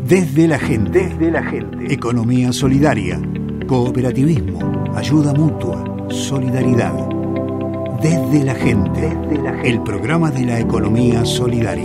Desde la gente. Desde la gente. Economía solidaria, cooperativismo, ayuda mutua, solidaridad. Desde la gente. Desde la gente. El programa de la economía solidaria.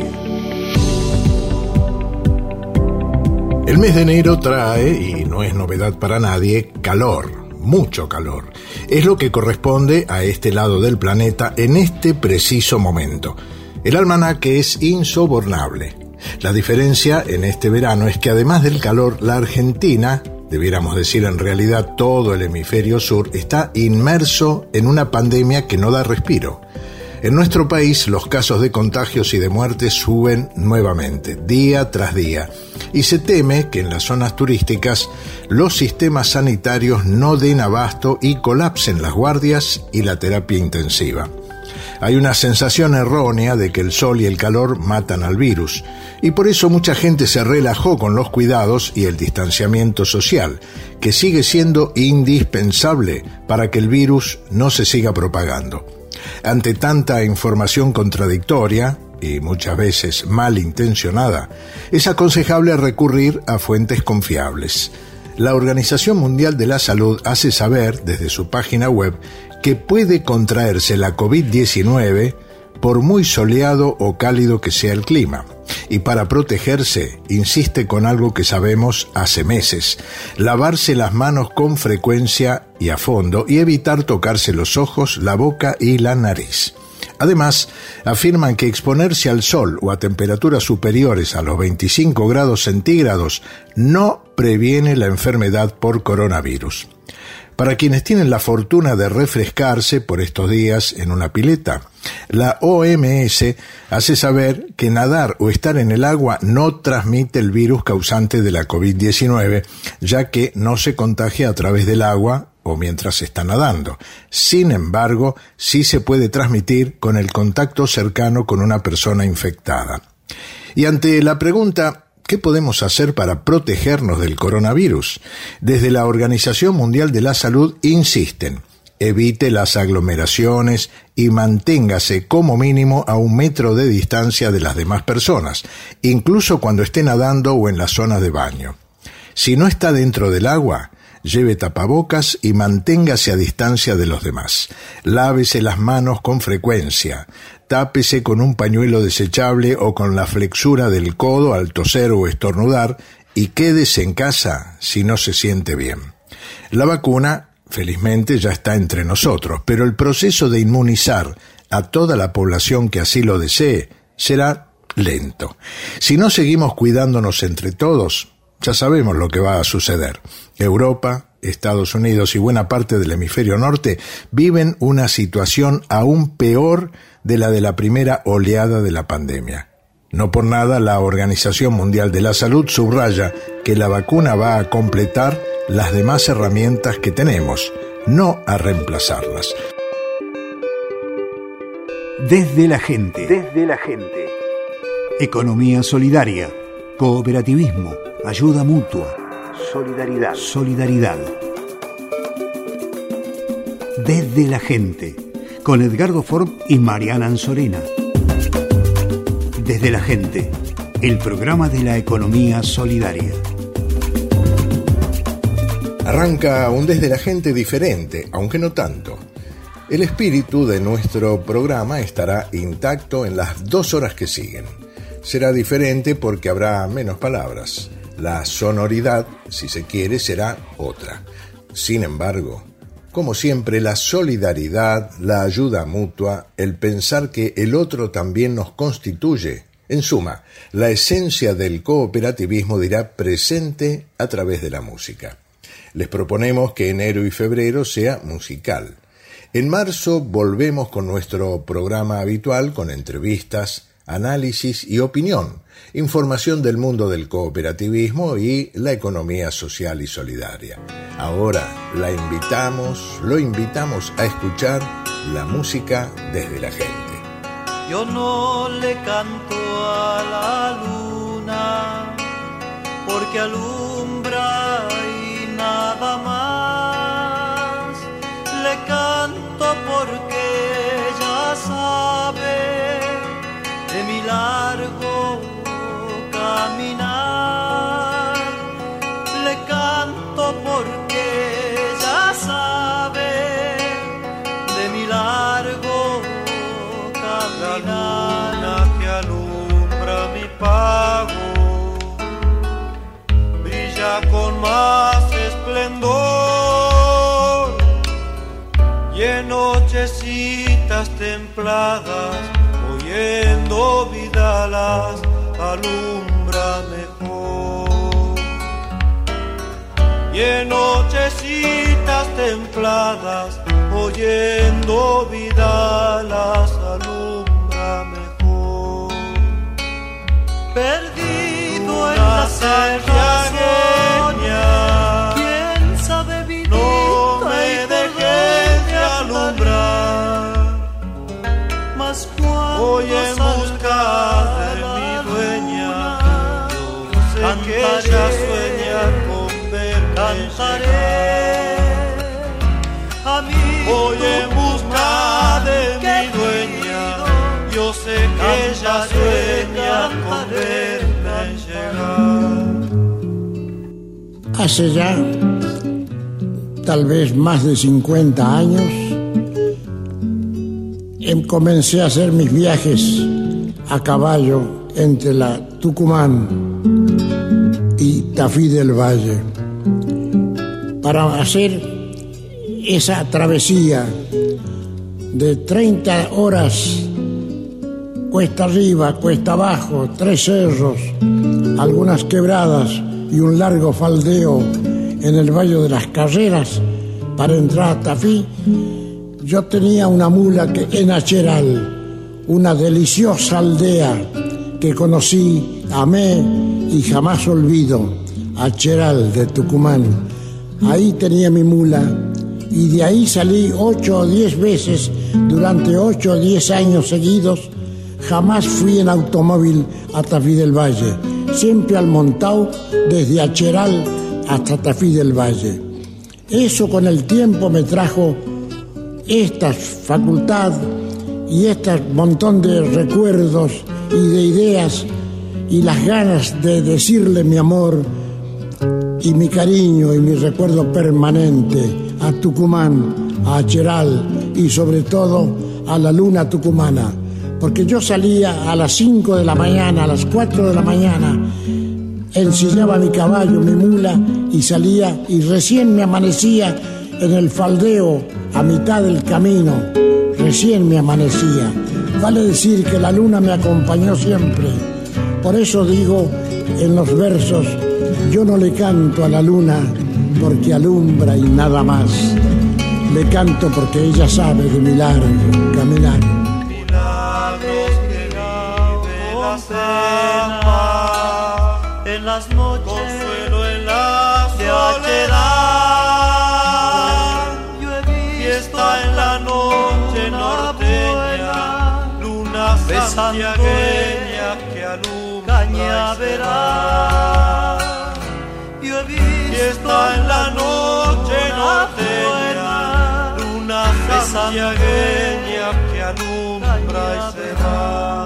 El mes de enero trae, y no es novedad para nadie, calor, mucho calor. Es lo que corresponde a este lado del planeta en este preciso momento. El almanaque es insobornable. La diferencia en este verano es que además del calor, la Argentina, debiéramos decir en realidad todo el hemisferio sur, está inmerso en una pandemia que no da respiro. En nuestro país los casos de contagios y de muertes suben nuevamente, día tras día, y se teme que en las zonas turísticas los sistemas sanitarios no den abasto y colapsen las guardias y la terapia intensiva. Hay una sensación errónea de que el sol y el calor matan al virus, y por eso mucha gente se relajó con los cuidados y el distanciamiento social, que sigue siendo indispensable para que el virus no se siga propagando. Ante tanta información contradictoria, y muchas veces malintencionada, es aconsejable recurrir a fuentes confiables. La Organización Mundial de la Salud hace saber, desde su página web, que puede contraerse la COVID-19 por muy soleado o cálido que sea el clima. Y para protegerse, insiste con algo que sabemos hace meses: lavarse las manos con frecuencia y a fondo y evitar tocarse los ojos, la boca y la nariz. Además, afirman que exponerse al sol o a temperaturas superiores a los 25 grados centígrados no previene la enfermedad por coronavirus. Para quienes tienen la fortuna de refrescarse por estos días en una pileta, la OMS hace saber que nadar o estar en el agua no transmite el virus causante de la COVID-19, ya que no se contagia a través del agua o mientras se está nadando. Sin embargo, sí se puede transmitir con el contacto cercano con una persona infectada. Y ante la pregunta, ¿qué podemos hacer para protegernos del coronavirus? Desde la Organización Mundial de la Salud insisten: evite las aglomeraciones y manténgase como mínimo a 1 metro de distancia de las demás personas, incluso cuando esté nadando o en las zonas de baño. Si no está dentro del agua, lleve tapabocas y manténgase a distancia de los demás. Lávese las manos con frecuencia. Tápese con un pañuelo desechable o con la flexura del codo al toser o estornudar y quédese en casa si no se siente bien. La vacuna, felizmente, ya está entre nosotros, pero el proceso de inmunizar a toda la población que así lo desee será lento. Si no seguimos cuidándonos entre todos, ya sabemos lo que va a suceder. Europa, Estados Unidos y buena parte del hemisferio norte viven una situación aún peor de la primera oleada de la pandemia. No por nada la Organización Mundial de la Salud subraya que la vacuna va a completar las demás herramientas que tenemos, no a reemplazarlas. Desde la gente. Desde la gente. Economía solidaria, cooperativismo, ayuda mutua, solidaridad. Solidaridad. Desde la gente, con Edgardo Ford y Mariana Anzorena. Desde la gente, el programa de la economía solidaria. Arranca un Desde la Gente diferente, aunque no tanto. El espíritu de nuestro programa estará intacto en las 2 horas que siguen. Será diferente porque habrá menos palabras. La sonoridad, si se quiere, será otra. Sin embargo, como siempre, la solidaridad, la ayuda mutua, el pensar que el otro también nos constituye, en suma, la esencia del cooperativismo dirá presente a través de la música. Les proponemos que enero y febrero sea musical. En marzo volvemos con nuestro programa habitual con entrevistas, análisis y opinión, información del mundo del cooperativismo y la economía social y solidaria. Ahora lo invitamos a escuchar la música desde la gente. Yo no le canto a la luna porque alumbra y nada más. Le canto porque ella sabe de mi largo caminar. templadas, oyendo vidalas, alumbra mejor. Y en nochecitas templadas, oyendo vidalas, alumbra mejor. Perdido en la serraña, quién sabe vivir, no me dejes de alumbrar. Mas cuando voy en busca de mi dueña, yo sé que ella sueña con verme. Cantaré a mí. Voy en busca de mi dueña, yo sé que ella sueña con verme llegar. Hace ya tal vez más de 50 años comencé a hacer mis viajes a caballo entre la Tucumán y Tafí del Valle para hacer esa travesía de 30 horas, cuesta arriba, cuesta abajo, 3 cerros, algunas quebradas y un largo faldeo en el Valle de las Carreras para entrar a Tafí. Yo tenía una mula en Acheral, una deliciosa aldea que conocí, amé y jamás olvido, Acheral de Tucumán. Ahí tenía mi mula y de ahí salí 8 o 10 veces durante 8 o 10 años seguidos. Jamás fui en automóvil a Tafí del Valle, siempre al montao desde Acheral hasta Tafí del Valle. Eso con el tiempo me trajo esta facultad y este montón de recuerdos y de ideas y las ganas de decirle mi amor y mi cariño y mi recuerdo permanente a Tucumán, a Acheral y sobre todo a la luna tucumana, porque yo salía a las 5 de la mañana, a las 4 de la mañana, ensillaba mi caballo, mi mula y salía y recién me amanecía en el faldeo a mitad del camino, recién me amanecía. Vale decir que la luna me acompañó siempre. Por eso digo en los versos, yo no le canto a la luna porque alumbra y nada más. Le canto porque ella sabe de mi largo caminar. Milagros que vive la selva, en las noches, consuelo en la soledad. Fiesta en la noche norteña, luna santiagueña que alumbra cañaveral. Fiesta en la noche norteña, luna santiagueña que alumbra y se va.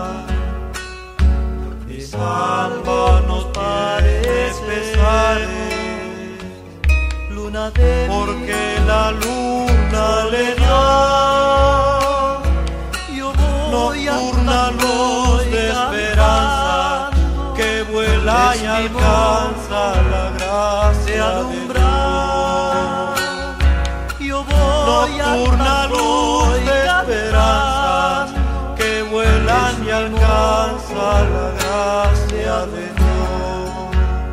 Y salva nos pares pesares, luna de porque la luna le dio nocturna luz de esperanza que vuela y alcanza la gracia de Dios. Nocturna luz de esperanza que vuelan y alcanza la gracia de Dios.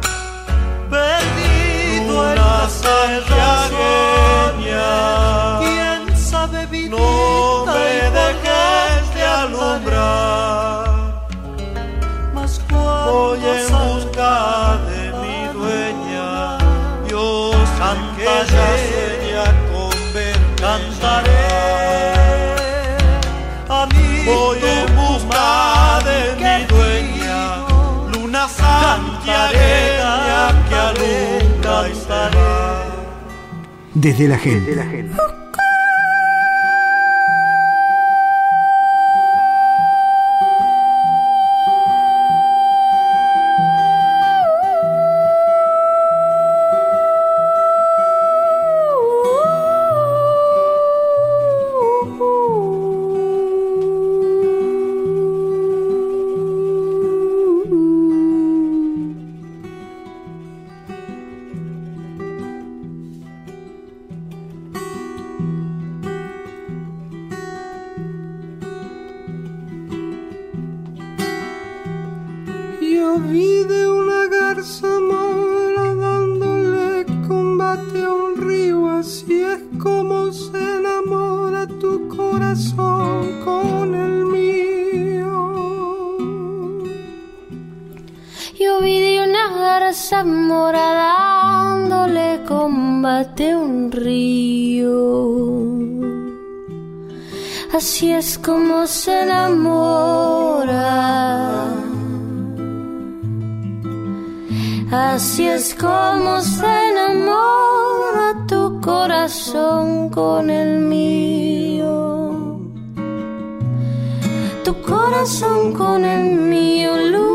Perdido en la santiagueña, quién sabe vivir, no me dejes de alumbrar. Voy en busca de mi dueña, yo cantaré, sueña con ver, cantaré a mí. Voy en busca de mi dueña, luna santiagueña que alumbra y se va. Desde la gente. Yo vi de una garza mora dándole combate a un río, así es como se enamora tu corazón con el mío. Yo vi de una garza mora dándole combate a un río, así es como se enamora. Así es como se enamora tu corazón con el mío. Tu corazón con el mío,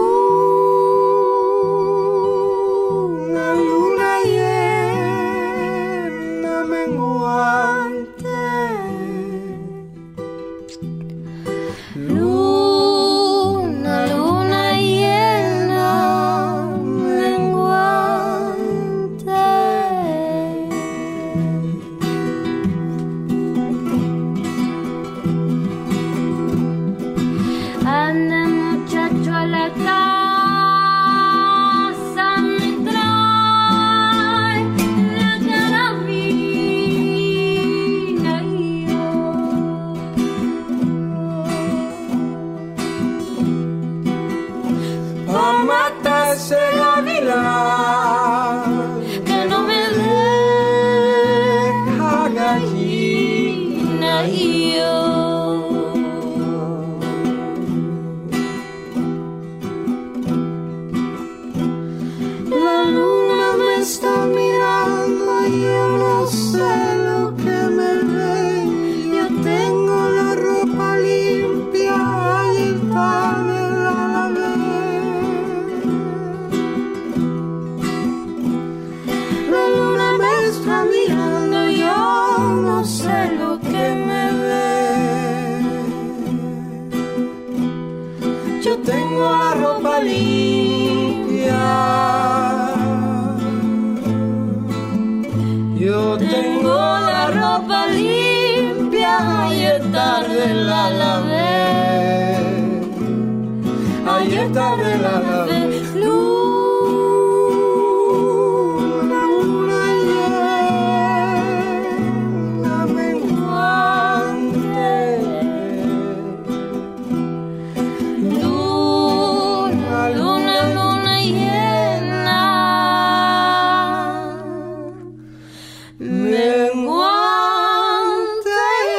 luna, luna llena menguante. Luna, luna llena menguante. Anda muchacho a la casa, me trae la carabina y yo. Pa' matar ese gavilán Que no me deja gallina y yo. La luna me está mirando y yo no sé lo que me ve. Yo tengo la ropa limpia y está de la La luna me está mirando y yo no sé lo que me ve. Yo tengo la ropa limpia. Yo tengo la ropa limpia y es tarde la lavé. Ayer tarde la lavé. Luna, luna llena menguante. Luna, luna, luna llena menguante.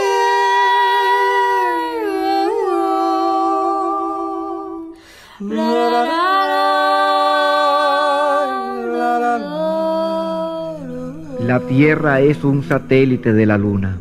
La, la, la, La Tierra es un satélite de la Luna.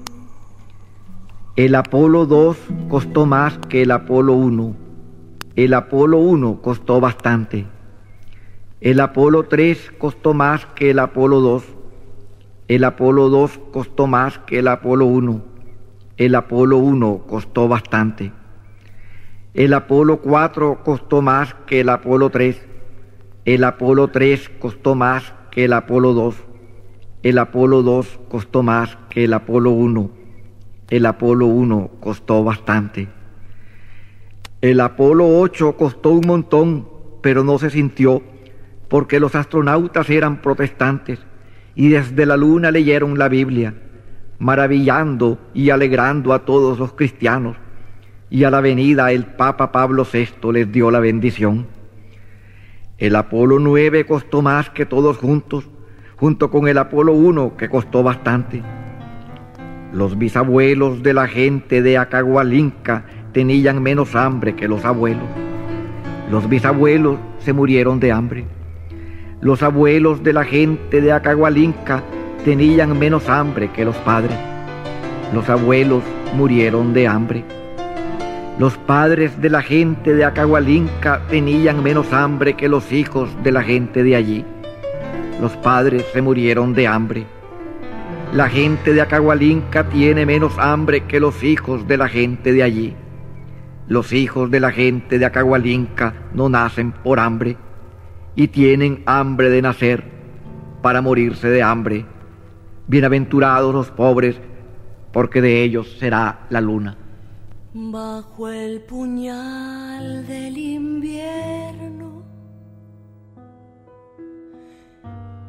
El Apolo 2 costó más que el Apolo 1. El Apolo 1 costó bastante. El Apolo 3 costó más que el Apolo 2. El Apolo 2 costó más que el Apolo 1. El Apolo 1 costó bastante. El Apolo 4 costó más que el Apolo 3. El Apolo 3 costó más que el Apolo 2. El Apolo 2 costó más que el Apolo 1. El Apolo 1 costó bastante. El Apolo 8 costó un montón, pero no se sintió, porque los astronautas eran protestantes y desde la Luna leyeron la Biblia, maravillando y alegrando a todos los cristianos, y a la venida el Papa Pablo VI les dio la bendición. El Apolo 9 costó más que todos juntos, junto con el Apolo 1, que costó bastante. Los bisabuelos de la gente de Acahualinca tenían menos hambre que los abuelos. Los bisabuelos se murieron de hambre. Los abuelos de la gente de Acahualinca tenían menos hambre que los padres. Los abuelos murieron de hambre. Los padres de la gente de Acahualinca tenían menos hambre que los hijos de la gente de allí. Los padres se murieron de hambre. La gente de Acahualinca tiene menos hambre que los hijos de la gente de allí. Los hijos de la gente de Acahualinca no nacen por hambre y tienen hambre de nacer para morirse de hambre. Bienaventurados los pobres, porque de ellos será la luna. Bajo el puñal del invierno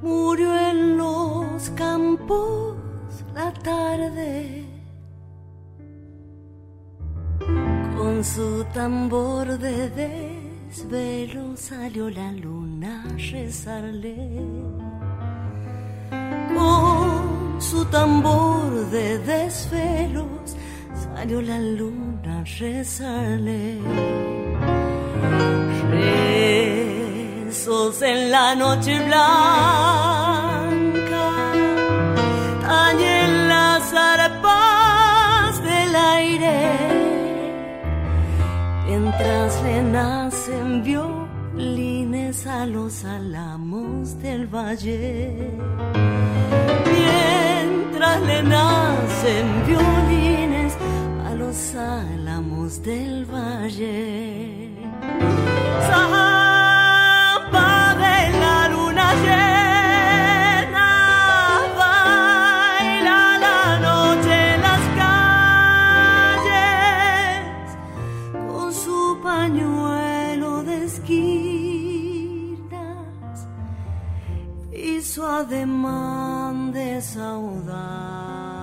murió en los campos la tarde. Con su tambor de desvelo salió la luna a rezarle. Con su tambor de desvelos salió la luna a rezarle. Rezos en la noche blanca tañen las arpas del aire, mientras le nacen violines a los álamos del valle. Mientras le nacen violines a los álamos del valle. Zampa de la luna llena, baila la noche en las calles, con su pañuelo de esquinas y su ademán de saudades.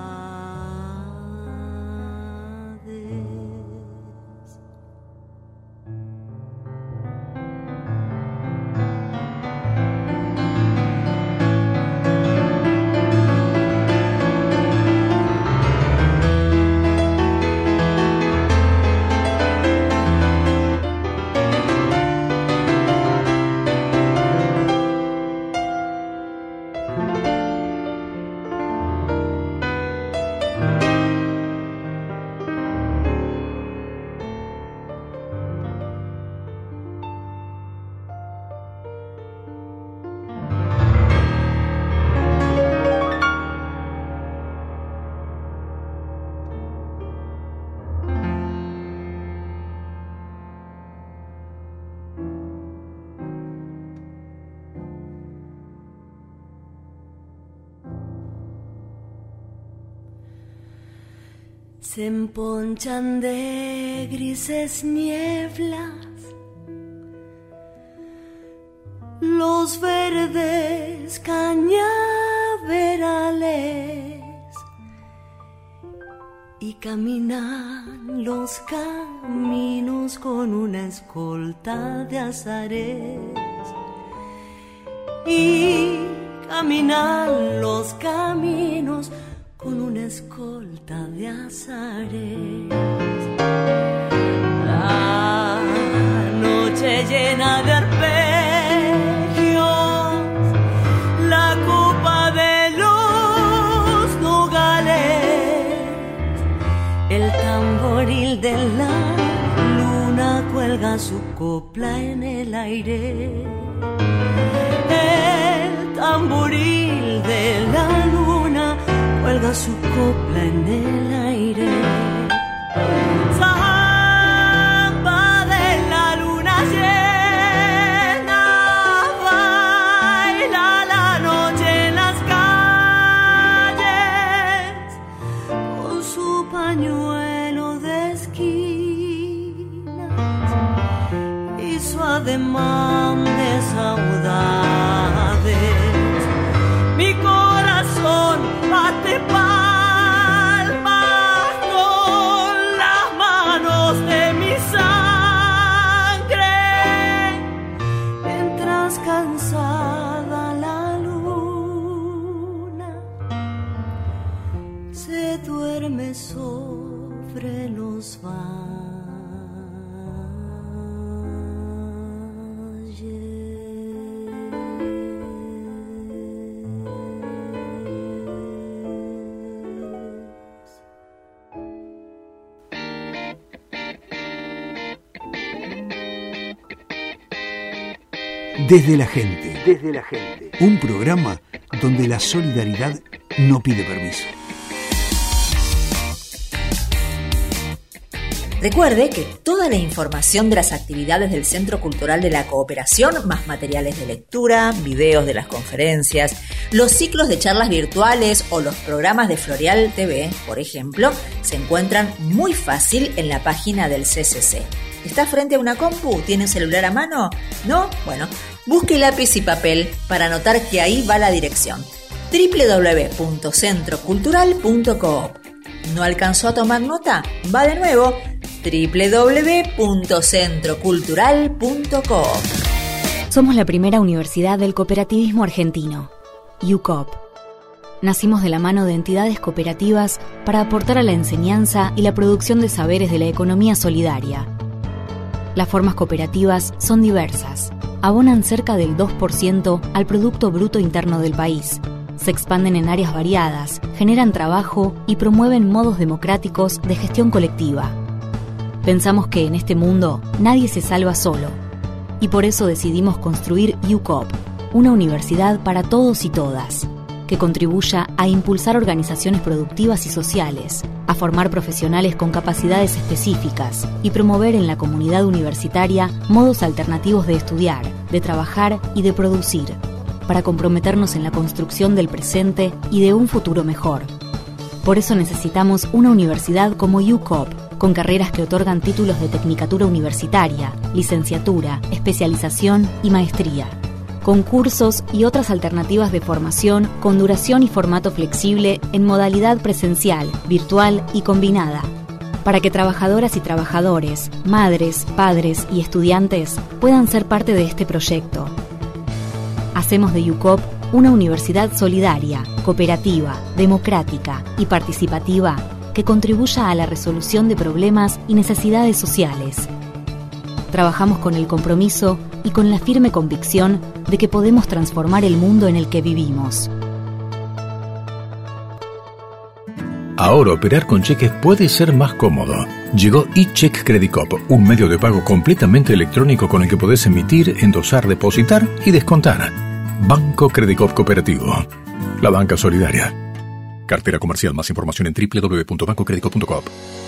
Se emponchan de grises nieblas los verdes cañaverales y caminan los caminos con una escolta de azares. Y caminan los caminos con una escolta de azares. La noche llena de arpegios, la copa de los nogales, el tamboril de la luna cuelga su copla en el aire. El tamboril de la luna cuelga su copla en el aire. Zampa de la luna llena, baila la noche en las calles, con su pañuelo de esquinas y su ademán de saudades. Mi corazón bate palmas con las manos de mi sangre, mientras cansada la luna se duerme sobre los valles. Desde la gente. Desde la gente. Un programa donde la solidaridad no pide permiso. Recuerde que toda la información de las actividades del Centro Cultural de la Cooperación, más materiales de lectura, videos de las conferencias, los ciclos de charlas virtuales o los programas de Floreal TV, por ejemplo, se encuentran muy fácil en la página del CCC. ¿Está frente a una compu? ¿Tiene un celular a mano? ¿No? Bueno, Busque lápiz y papel para anotar que ahí va la dirección: www.centrocultural.coop. ¿No alcanzó a tomar nota? Va de nuevo: www.centrocultural.coop. Somos la primera universidad del cooperativismo argentino, UCOP. Nacimos de la mano de entidades cooperativas para aportar a la enseñanza y la producción de saberes de la economía solidaria. Las formas cooperativas son diversas. Abonan cerca del 2% al Producto Bruto Interno del país. Se expanden en áreas variadas, generan trabajo y promueven modos democráticos de gestión colectiva. Pensamos que en este mundo nadie se salva solo, y por eso decidimos construir UCOP, una universidad para todos y todas, que contribuya a impulsar organizaciones productivas y sociales, a formar profesionales con capacidades específicas y promover en la comunidad universitaria modos alternativos de estudiar, de trabajar y de producir, para comprometernos en la construcción del presente y de un futuro mejor. Por eso necesitamos una universidad como UCOP, con carreras que otorgan títulos de tecnicatura universitaria, licenciatura, especialización y maestría, con cursos y otras alternativas de formación con duración y formato flexible en modalidad presencial, virtual y combinada, para que trabajadoras y trabajadores, madres, padres y estudiantes puedan ser parte de este proyecto. Hacemos de UCOP una universidad solidaria, cooperativa, democrática y participativa que contribuya a la resolución de problemas y necesidades sociales. Trabajamos con el compromiso y con la firme convicción de que podemos transformar el mundo en el que vivimos. Ahora operar con cheques puede ser más cómodo. Llegó eCheck Credit Coop, un medio de pago completamente electrónico con el que podés emitir, endosar, depositar y descontar. Banco Credit Coop Cooperativo. La banca solidaria. Cartera comercial. Más información en www.bancocreditcoop.coop.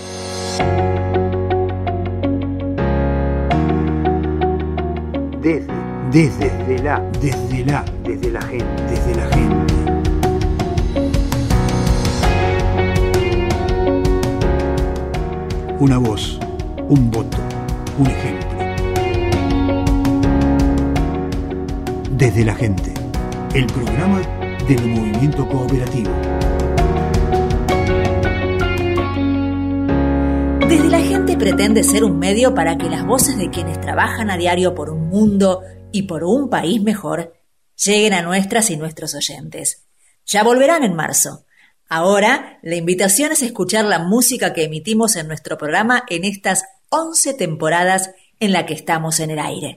Desde la gente. Una voz, un voto, un ejemplo. Desde la gente, el programa del movimiento cooperativo. Desde la gente pretende ser un medio para que las voces de quienes trabajan a diario por un mundo y por un país mejor lleguen a nuestras y nuestros oyentes. Ya volverán en marzo. Ahora, la invitación es escuchar la música que emitimos en nuestro programa en estas 11 temporadas en la que estamos en el aire.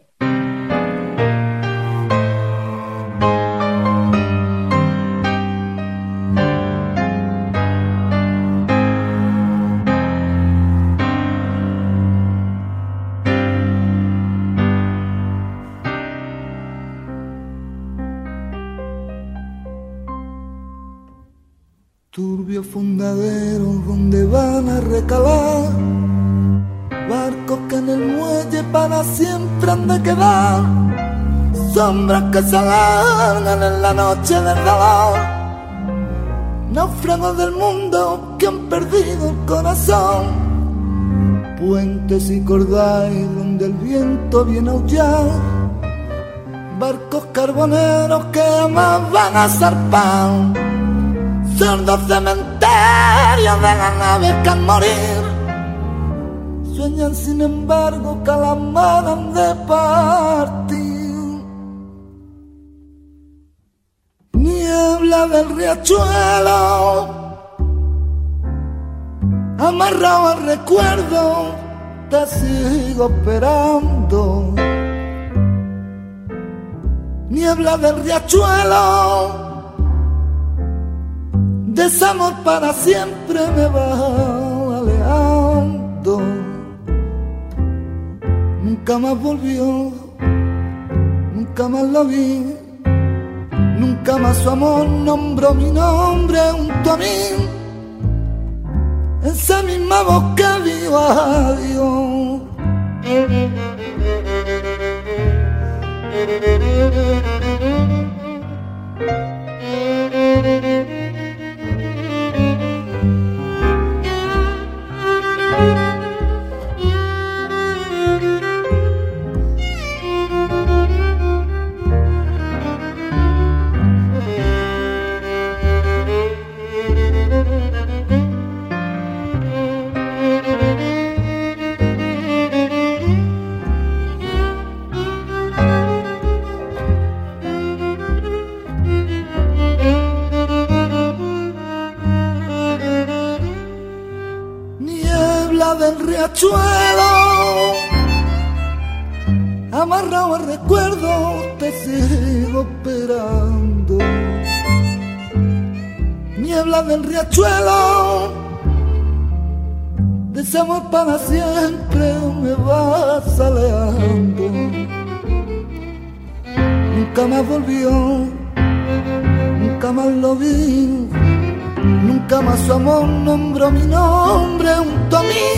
Turbio fundadero donde van a recalar barcos que en el muelle para siempre han de quedar, sombras que se alargan en la noche del dolor, náufragos del mundo que han perdido el corazón, puentes y cordales donde el viento viene a aullar, barcos carboneros que jamás van a zarpar, sordos cementerios de las naves que al morir sueñan sin embargo que las manos de partir. Niebla del riachuelo, amarrado al recuerdo, te sigo esperando. Niebla del riachuelo, desamor para siempre me va alejando. Nunca más volvió, nunca más lo vi, nunca más su amor nombró mi nombre junto a mí. Esa misma voz que vio a Dios. riachuelo, amarrado al recuerdo, te sigo esperando. Niebla del riachuelo, deseamos para siempre, me vas alejando. Nunca más volvió, nunca más lo vi, nunca más su amor nombró mi nombre junto a mí.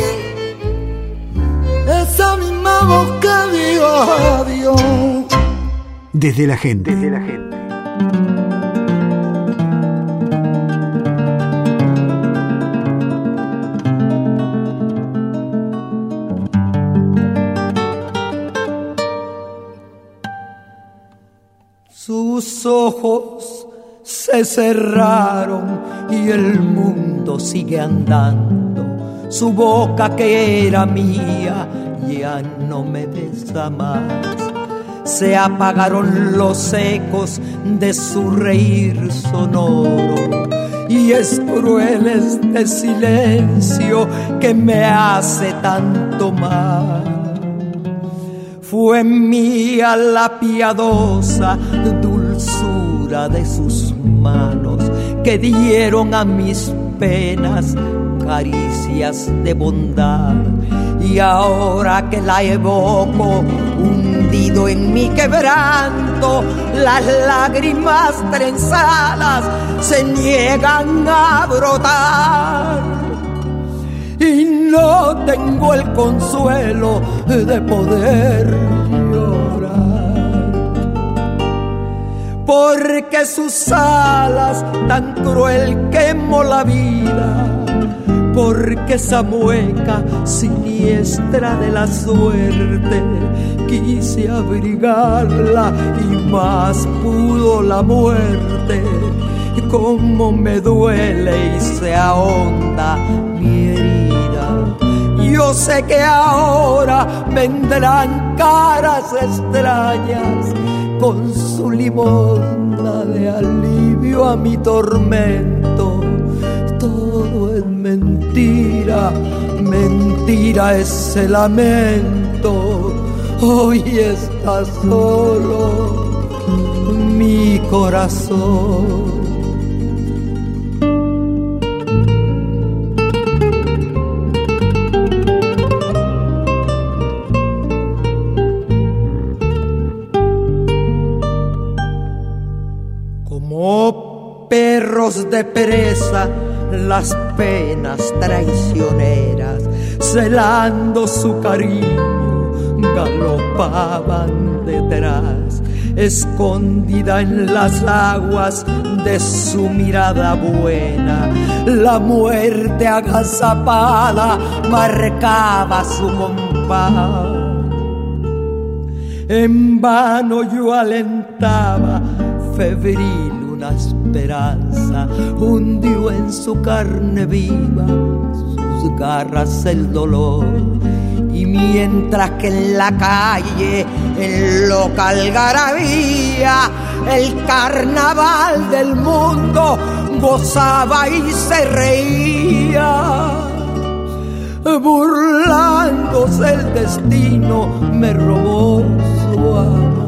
Esa misma voz que dijo adiós. Desde la gente. Desde la gente. Sus ojos se cerraron y el mundo sigue andando. Su boca que era mía ya no me besa más. Se apagaron los ecos de su reír sonoro y es cruel este silencio que me hace tanto mal. Fue mía la piadosa dulzura de sus manos que dieron a mis penas caricias de bondad. Y ahora que la evoco, hundido en mi quebranto, las lágrimas trenzadas se niegan a brotar. Y no tengo el consuelo de poder llorar, porque sus alas tan cruel quemó la vida, porque esa mueca siniestra de la suerte quise abrigarla y más pudo la muerte. Cómo me duele y se ahonda mi herida. Yo sé que ahora vendrán caras extrañas con su limosna de alivio a mi tormento. Todo es mentira, mentira ese lamento. Hoy está solo mi corazón. Perros de presa, las penas traicioneras, celando su cariño, galopaban detrás, escondida en las aguas de su mirada buena. La muerte agazapada marcaba su compás. En vano yo alentaba febril una esperanza, hundió en su carne viva sus garras el dolor. Y mientras que en la calle, en loca algarabía, el carnaval del mundo gozaba y se reía, burlándose el destino me robó su amor.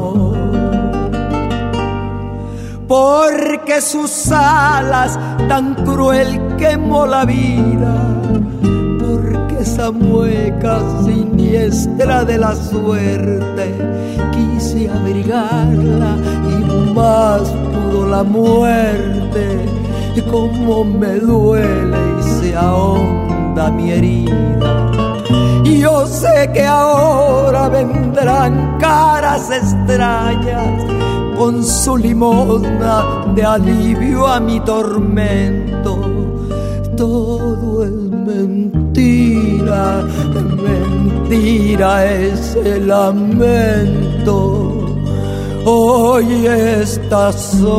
Porque sus alas tan cruel quemó la vida, porque esa mueca siniestra de la suerte quise abrigarla y más pudo la muerte. Como me duele y se ahonda mi herida. Yo sé que ahora vendrán caras extrañas con su limosna de alivio a mi tormento. Todo es mentira, mentira ese lamento. Hoy está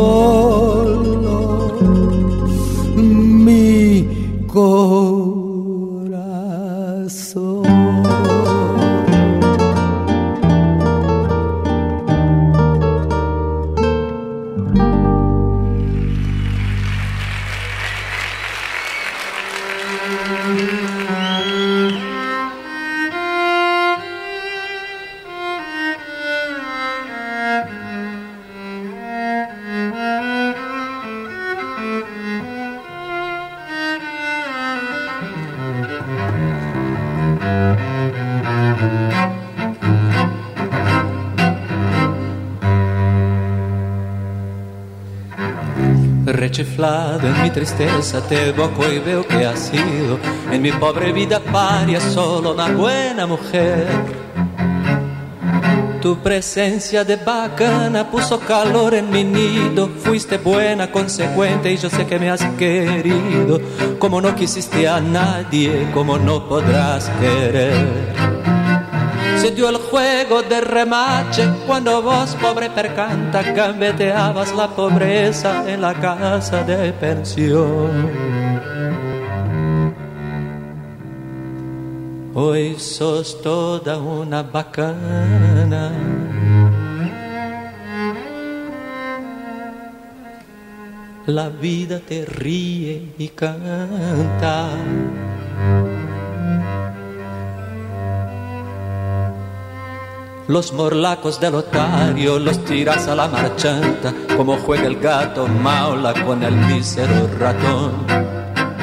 solo mi corazón. rechiflado en mi tristeza te evoco y veo que has sido en mi pobre vida paria solo una buena mujer. Tu presencia de bacana puso calor en mi nido. Fuiste buena, consecuente y yo sé que me has querido. Como no quisiste a nadie, como no podrás querer. Se dio el juego de remache cuando vos, pobre percanta, gambeteabas la pobreza en la casa de pensión. Hoy sos toda una bacana. La vida te ríe y canta. Los morlacos del otario los tiras a la marchanta, como juega el gato maula con el mísero ratón.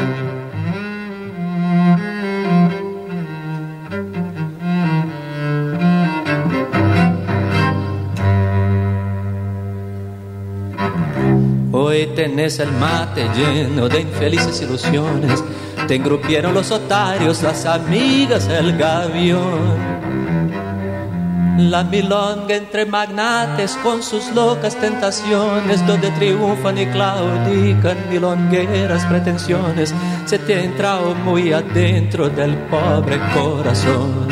Hoy tenés el mate lleno de infelices ilusiones. Te engrupieron los otarios, las amigas, el gavión. La milonga entre magnates con sus locas tentaciones, donde triunfan y claudican milongueras pretensiones, se te ha entrado muy adentro del pobre corazón.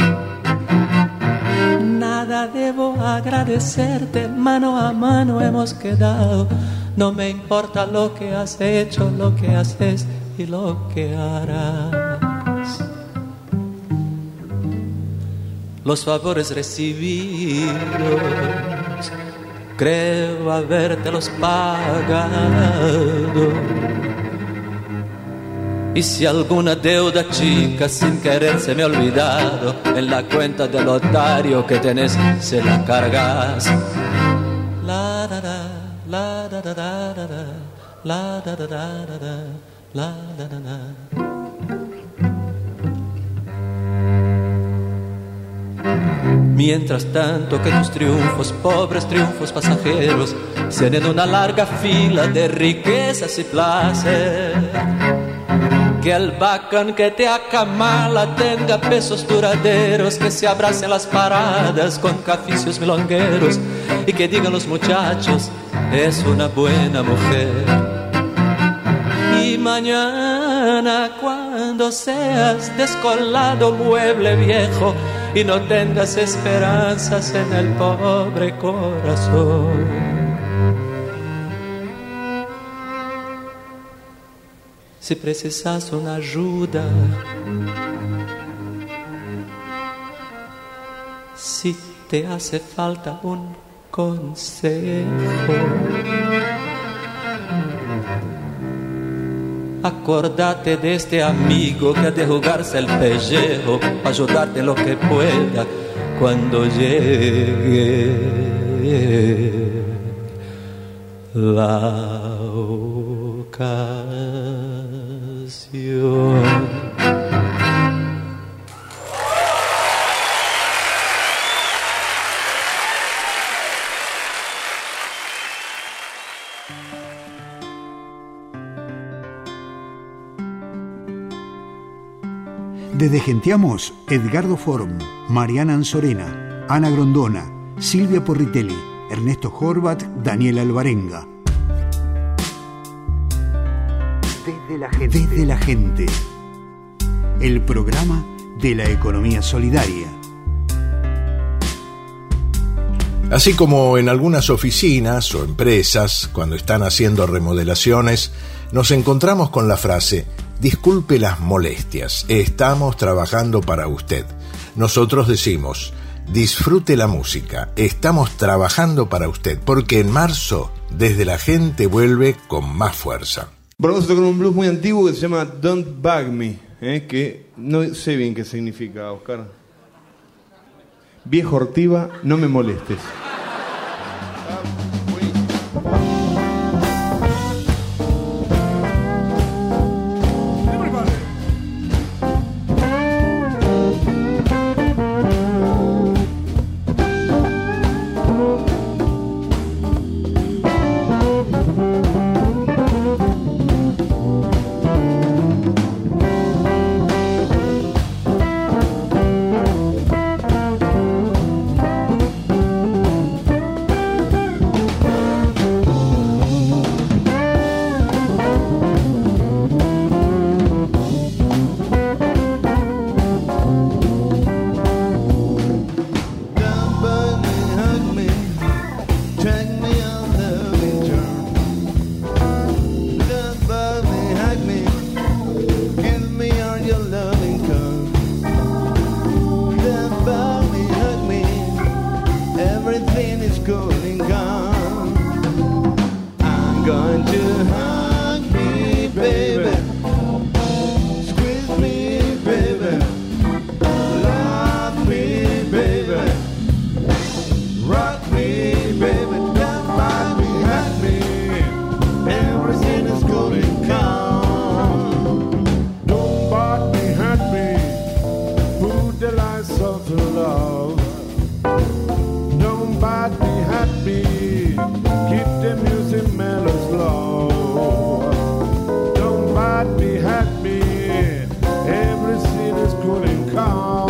Nada debo agradecerte, mano a mano hemos quedado. No me importa lo que has hecho, lo que haces y lo que harás. Los favores recibidos, creo habértelos pagado. Y si alguna deuda chica sin querer se me ha olvidado, en la cuenta del otario que tenés se la cargas. La da da, la da da da da da, la da da da da da, la da da da. Mientras tanto que tus triunfos, pobres triunfos pasajeros, sean en una larga fila de riquezas y placer. Que el bacán que te acamala tenga pesos duraderos, que se abracen las paradas con caficios milongueros y que digan los muchachos, es una buena mujer. Y mañana cuando seas descolado mueble viejo y no tengas esperanzas en el pobre corazón, si precisas una ayuda, si te hace falta un consejo, acordate de este amigo que ha de jugarse el pellejo para ayudarte lo que pueda cuando llegue la ocasión. Desde Genteamos, Edgardo Form, Mariana Anzorena, Ana Grondona, Silvia Porritelli, Ernesto Horvat, Daniel Alvarenga. Desde la gente. El programa de la economía solidaria. Así como en algunas oficinas o empresas, cuando están haciendo remodelaciones, nos encontramos con la frase: disculpe las molestias, estamos trabajando para usted. Nosotros decimos: disfrute la música, estamos trabajando para usted, porque en marzo, Desde la Gente vuelve con más fuerza. Vamos a tocar un blues muy antiguo que se llama Don't Bug Me, que no sé bien qué significa, Oscar. Viejo Ortiva, no me molestes. schooling gone. I'm going to hug me, baby. Squeeze me, baby. Love me, baby. Rock me, baby. Don't mind me, hug me. Everything is going calm. Don't bite me, hurt me. Food delights of love. Don't bite me, hurt me. Keep the music mellows low. Don't bite me, hurt me. Everything is cool and calm.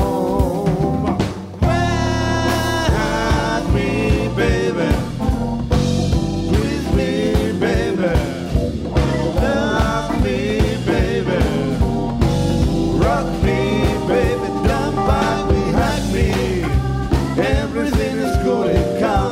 Hug me, baby. Squeeze me, baby. Love me, baby. Rock me, baby. Don't bite me, hug me. Everything is cool and calm.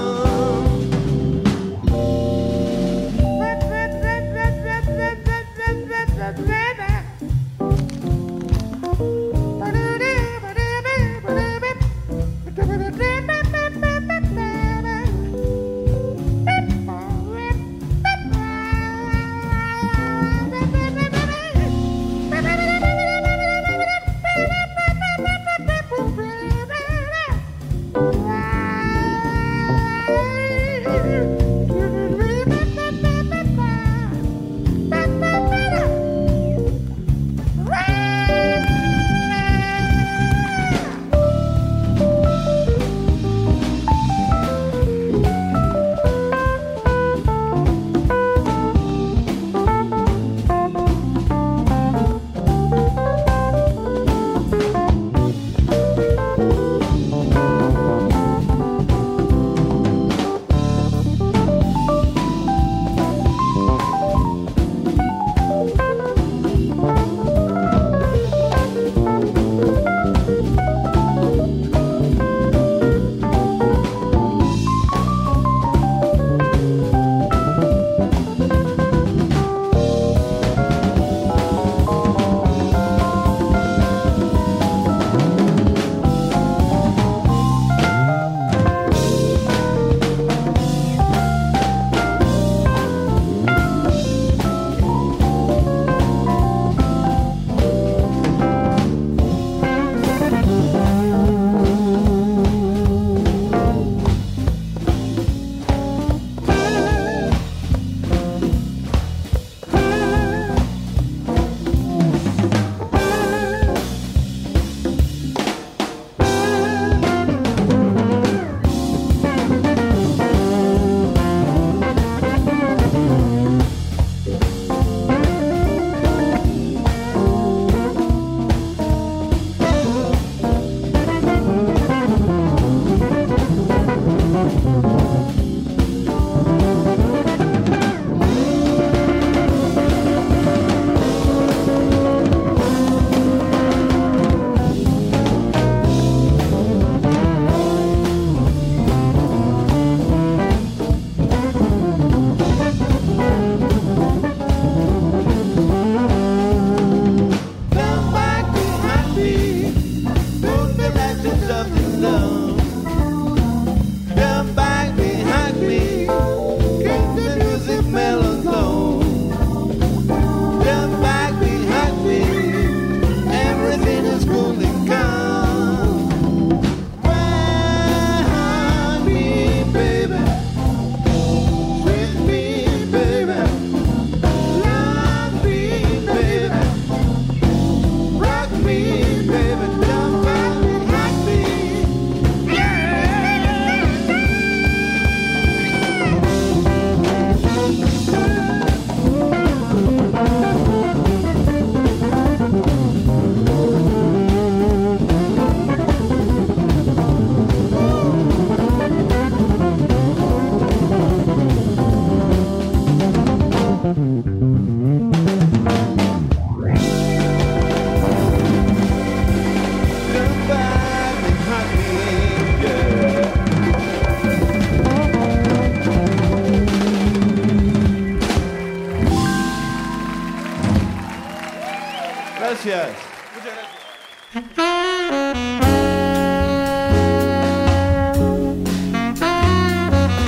Gracias. Muchas gracias.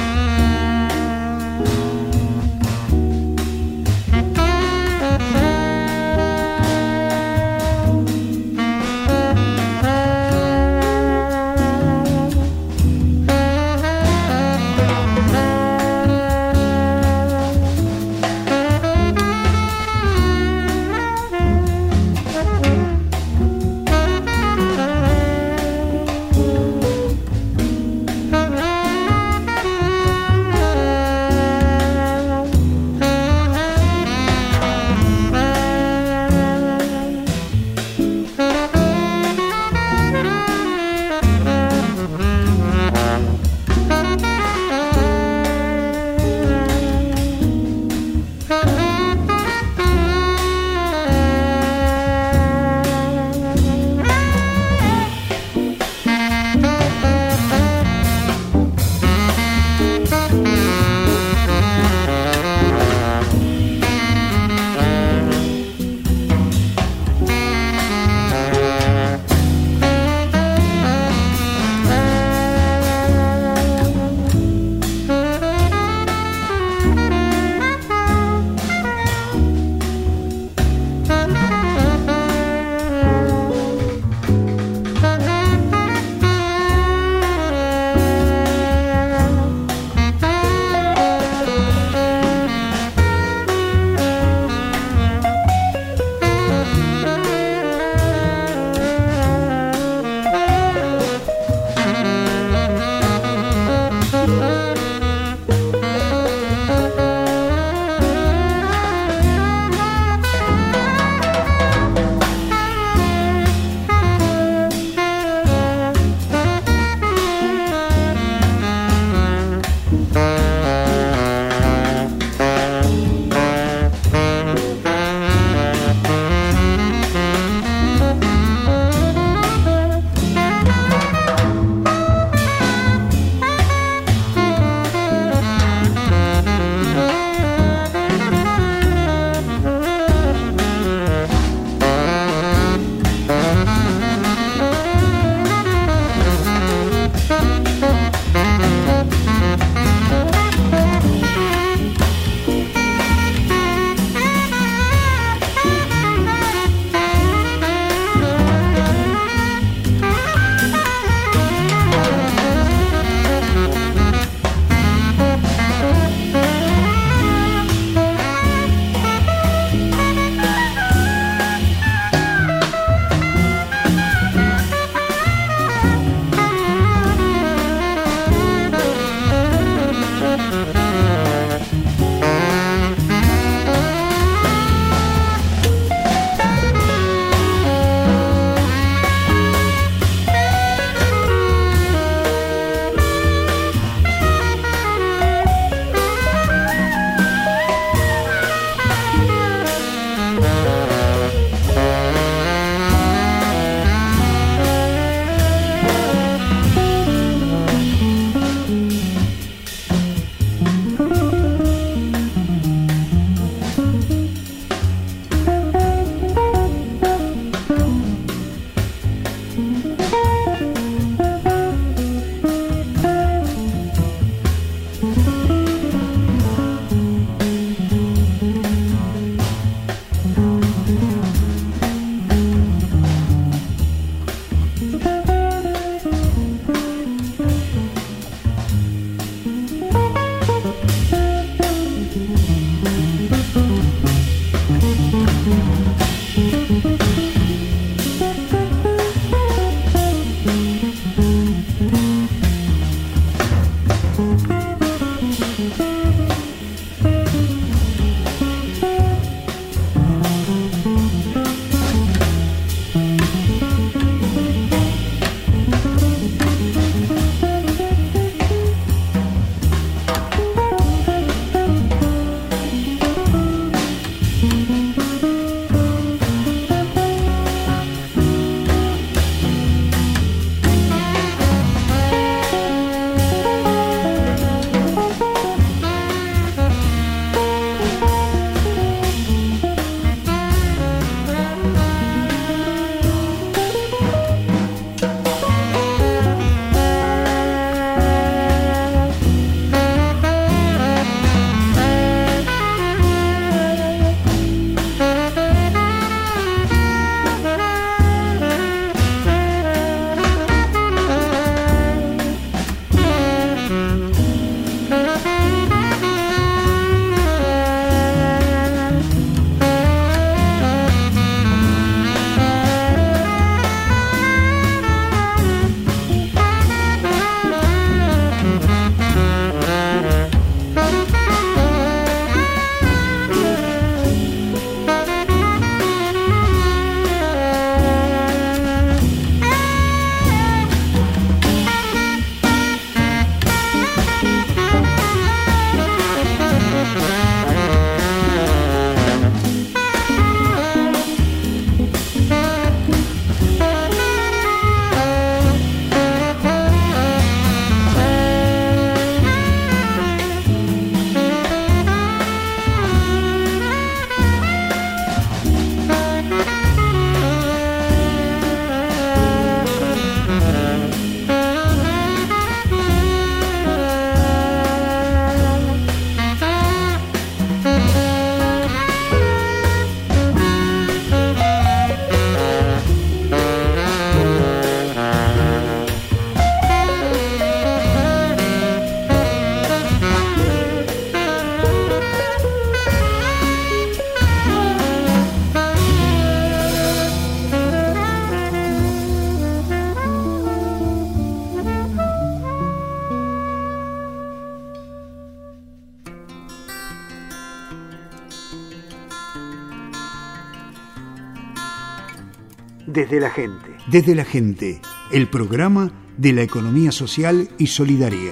Desde la gente. Desde la gente, el programa de la economía social y solidaria.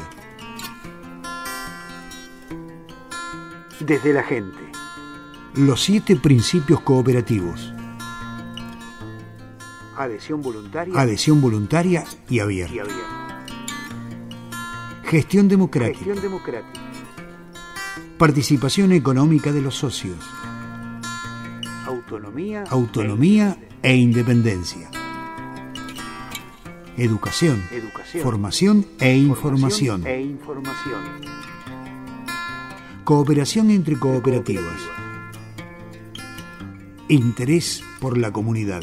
Desde la gente. Los 7 principios cooperativos. Adhesión voluntaria y abierta. Gestión democrática. Participación económica de los socios. Autonomía e independencia. Educación, formación e información. Cooperación entre cooperativas. Interés por la comunidad.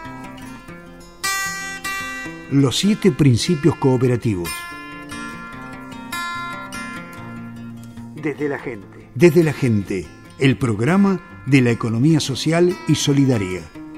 Los 7 principios cooperativos. Desde la gente. Desde la gente, el programa de la economía social y solidaria.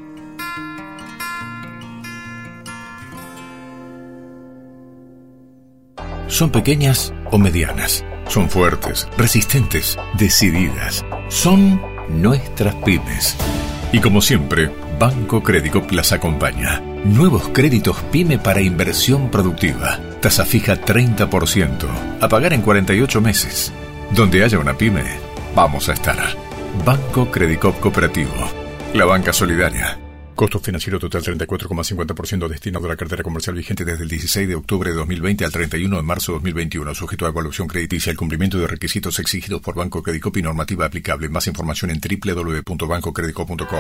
Son pequeñas o medianas. Son fuertes, resistentes, decididas. Son nuestras pymes. Y como siempre, Banco Credicop las acompaña. Nuevos créditos PYME para inversión productiva. Tasa fija 30%. A pagar en 48 meses. Donde haya una pyme, vamos a estar. Banco Credicop Cooperativo. La banca solidaria. Costo financiero total 34,50% destinado a la cartera comercial vigente desde el 16 de octubre de 2020 al 31 de marzo de 2021, sujeto a evaluación crediticia, el cumplimiento de requisitos exigidos por Banco Credicop y normativa aplicable. Más información en www.bancocredicop.com.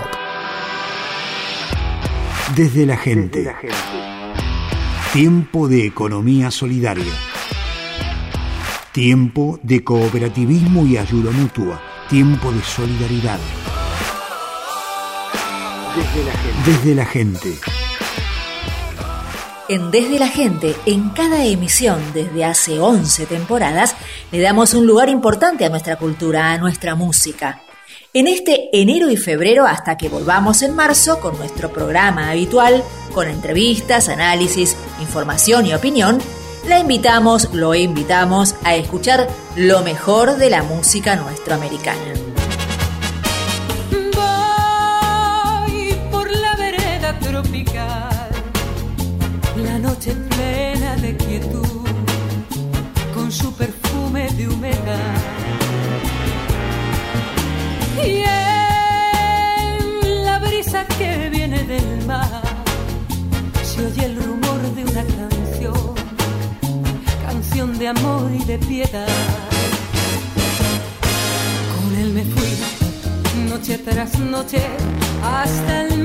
Desde la gente. Tiempo de economía solidaria. Tiempo de cooperativismo y ayuda mutua. Tiempo de solidaridad. Desde la gente. En Desde la Gente, en cada emisión desde hace 11 temporadas, le damos un lugar importante a nuestra cultura, a nuestra música. En este enero y febrero, hasta que volvamos en marzo con nuestro programa habitual, con entrevistas, análisis, información y opinión, lo invitamos a escuchar lo mejor de la música nuestroamericana. Voy por la vereda tropical, la noche plena de quietud, con su perfume de humedad. Y en la brisa que viene del mar se oye el rumor de una canción de amor y de piedad. Con él me fui noche tras noche hasta el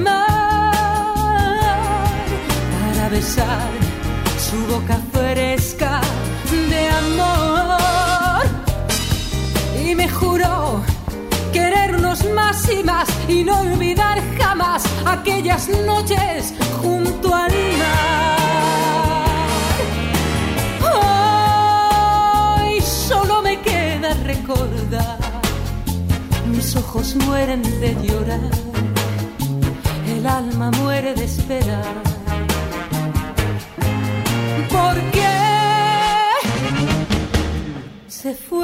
mar para besar su boca fresca de amor. Y me juró querernos más y más y no olvidar jamás aquellas noches junto al mar. Hoy solo me queda recordar, mis ojos mueren de llorar, el alma muere de esperar. ¿Por qué se fue?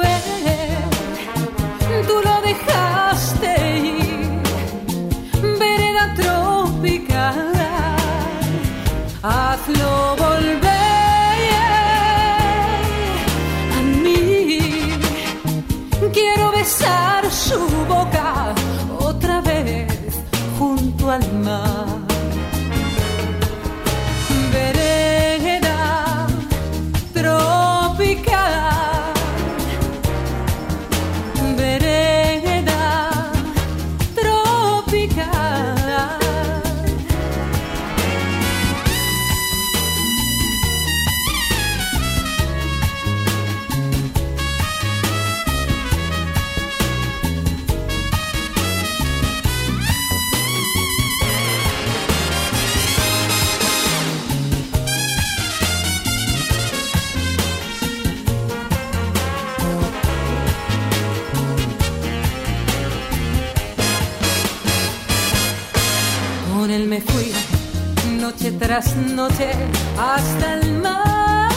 Tú lo dejaste ir, vereda tropical, hazlo volver a mí. Quiero besar su boca otra vez junto al mar. Vereda tropical, vereda tropical. Con él me fui noche tras noche hasta el mar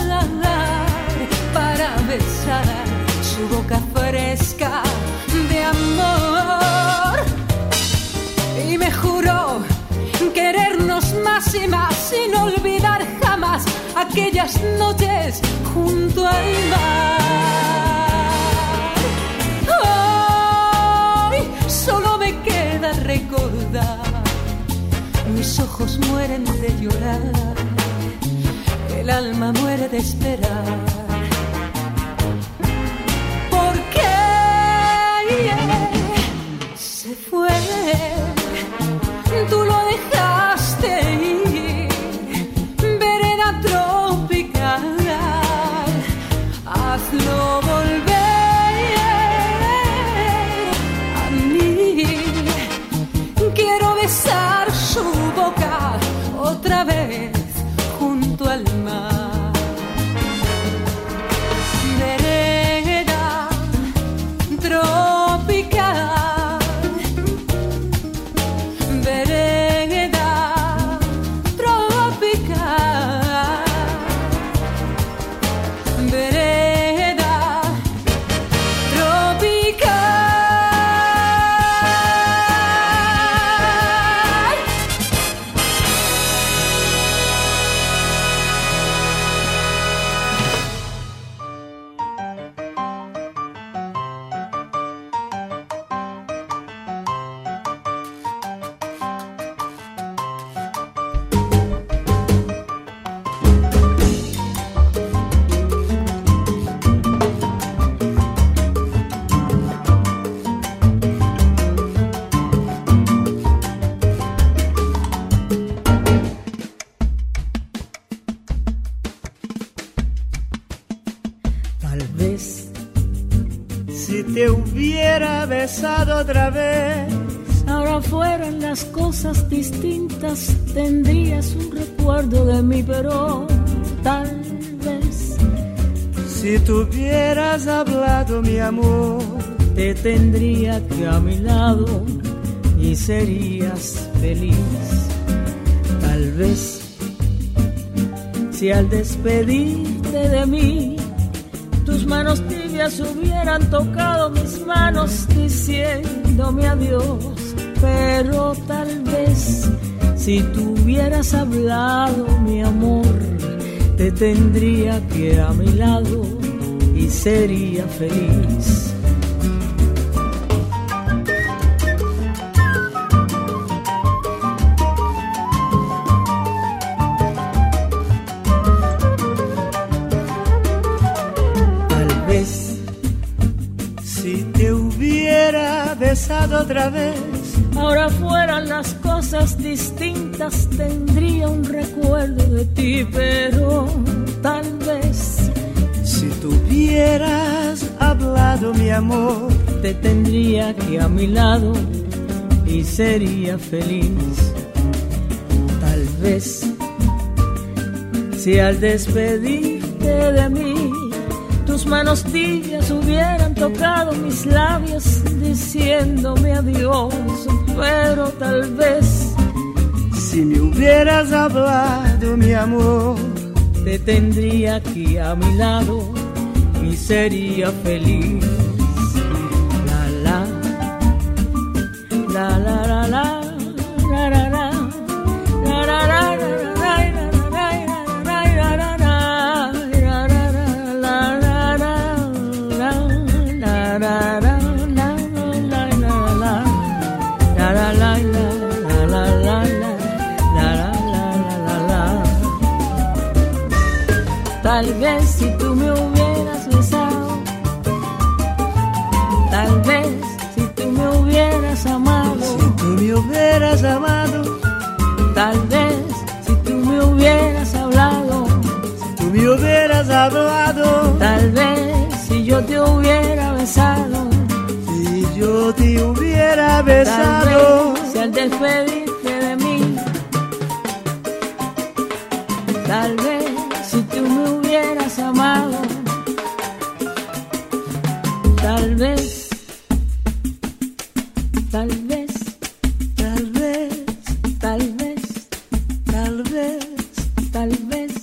para besar su boca fresca de amor. Y me juró querernos más y más sin olvidar jamás aquellas noches junto al mar. Hoy solo me queda recordar, mis ojos mueren de llorar, el alma muere de esperar. ¿Por qué se fue? Tú lo dejaste ir, vereda tropical, hazlo volver a mí. Quiero besar su boca otra vez junto al mar. Vereda tropical, vereda tropical, vereda tropical. Besado otra vez, ahora fueran las cosas distintas, tendrías un recuerdo de mí, pero tal vez si tuvieras hablado, mi amor, te tendría aquí a mi lado y serías feliz. Tal vez si al despedirte despedirte de mí, tus manos tibias hubieran tocado mis manos diciéndome adiós. Pero tal vez si tú hubieras hablado, mi amor, te tendría aquí a mi lado y sería feliz. Besado otra vez, ahora fueran las cosas distintas, tendría un recuerdo de ti, pero tal vez si tuvieras hablado, mi amor, te tendría aquí a mi lado y sería feliz. Tal vez si al despedirte de mí, tus manos tibias hubieran tocado mis labios diciéndome adiós. Pero tal vez si me hubieras hablado, mi amor, te tendría aquí a mi lado y sería feliz. La la la la la la la la la la la la la. Tal vez si tú me hubieras besado, tal vez si tú me hubieras amado, si tú me hubieras amado, tal vez si tú me hubieras hablado, si tú me hubieras hablado, tal vez si yo te hubiera besado, si yo te hubiera besado, tal vez si al despedirte de mí, tal vez si tú me hubieras amado, tal vez, tal vez, tal vez, tal vez, tal vez, tal vez.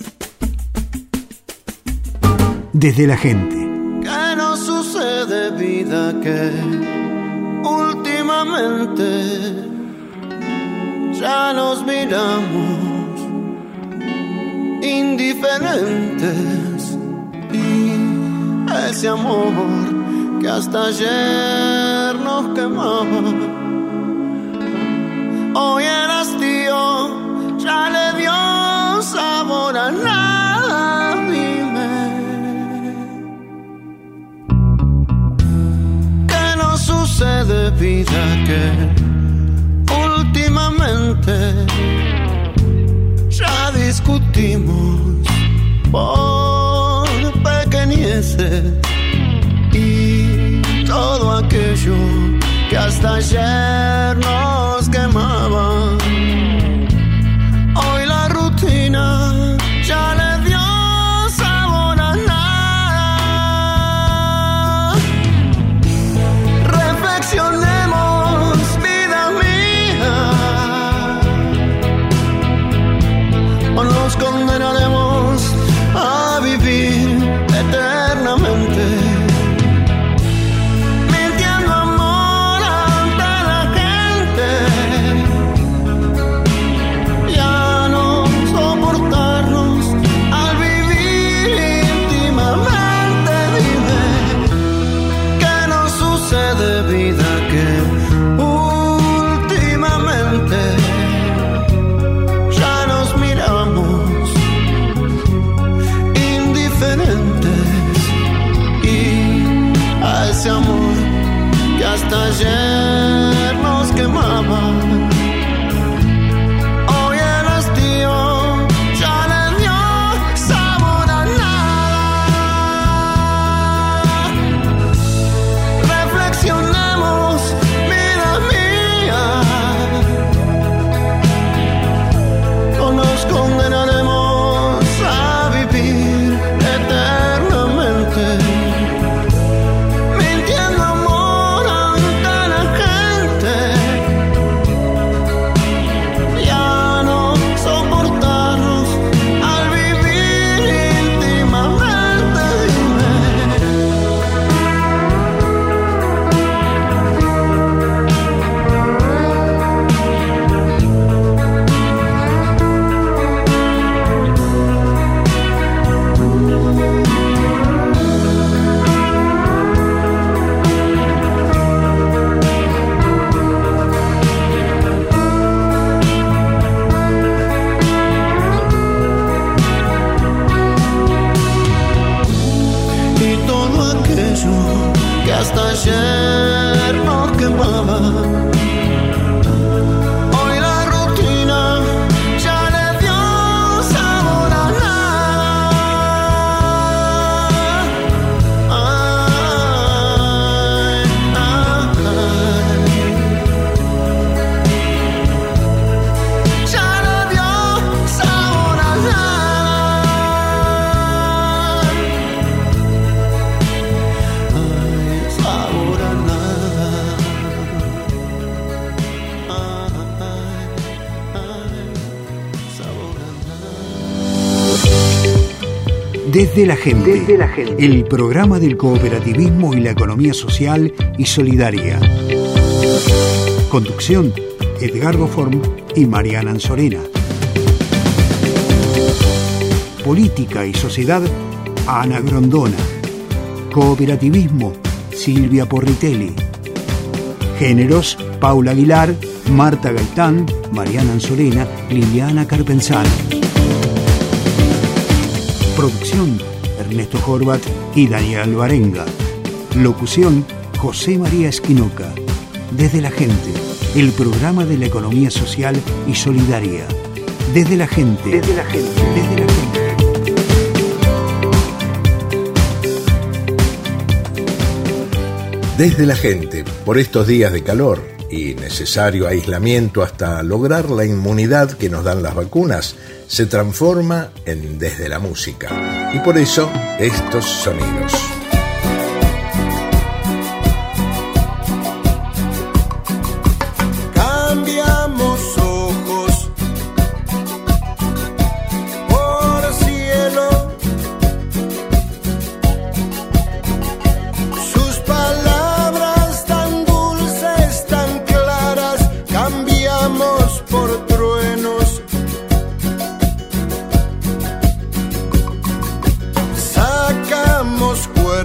Desde la gente. ¿Qué nos sucede, vida, que últimamente ya nos miramos indiferentes y ese amor que hasta ayer nos quemaba hoy el hastío ya le dio sabor a nada. Dime, ¿qué nos sucede, vida, que últimamente ya discutimos por pequeñeces y todo aquello que hasta ayer nos quemaba? Hoy la rutina ya le dio sabor a nada. Reflexionemos, vida mía, o nos condenaremos a vivir eternamente mintiendo amor ante la gente. Ya no soportarnos al vivir íntimamente. Dime, ¿qué nos sucede, vida, que últimamente ya nos miramos indiferentes y a ese amor que hasta ayer nos quemaba? Hoy el hastío ya le dio sabor a nada. Reflexionemos, vida mía, o nos condenaremos a vivir eternamente mintiendo amor ante la hasta ayer nos quemaba. Hoy la rutina ya le dio sabor a nada. Ay, ya le dio sabor a nada. Desde la gente, el programa del cooperativismo y la economía social y solidaria. Conducción, Edgardo Form y Mariana Anzorena. Política y sociedad, Ana Grondona. Cooperativismo, Silvia Porritelli. Géneros, Paula Aguilar, Marta Gaitán, Mariana Anzorena, Liliana Carpenzano. Producción, Ernesto Horvat y Daniel Alvarenga. Locución, José María Esquinoca. Desde la gente, el programa de la economía social y solidaria. Desde la gente, desde la gente, desde la gente. Desde la gente, por estos días de calor y necesario aislamiento hasta lograr la inmunidad que nos dan las vacunas, se transforma en Desde la música. Y por eso, estos sonidos. Cambiamos ojos por cielo, sus palabras tan dulces, tan claras, cambiamos por truenos. Sacamos cuerdas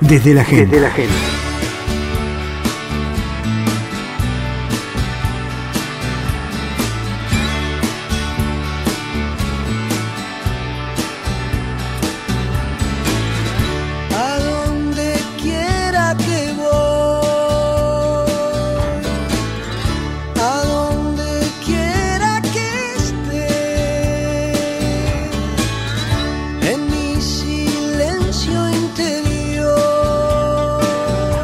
Desde la gente. Desde la gente. A donde quiera que voy, a donde quiera que esté, en mi silencio interior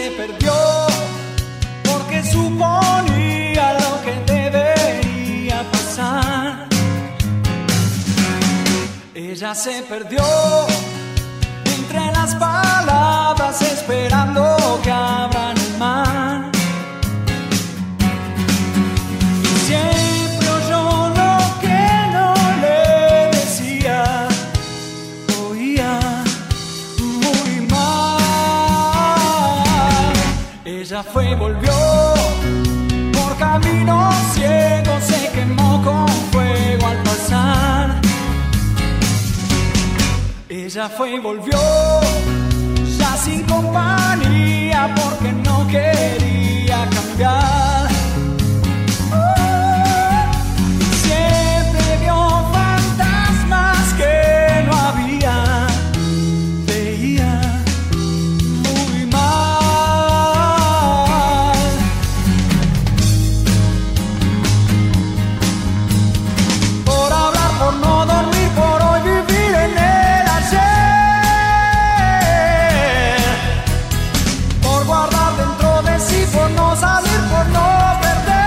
se perdió porque suponía lo que debería pasar. Ella se perdió entre las palabras esperando que abran el mar. Siempre oyó lo que no le decía, oía muy mal. Ella fue y volvió por caminos ciegos, se quemó con fuego al pasar. Ella fue y volvió ya sin compañía porque no quería cambiar. Siempre vio fantasmas que no había, veía muy mal. Por hablar, por no dormir, por hoy vivir en el ayer, por guardar dentro de sí, por no salir, por no perder.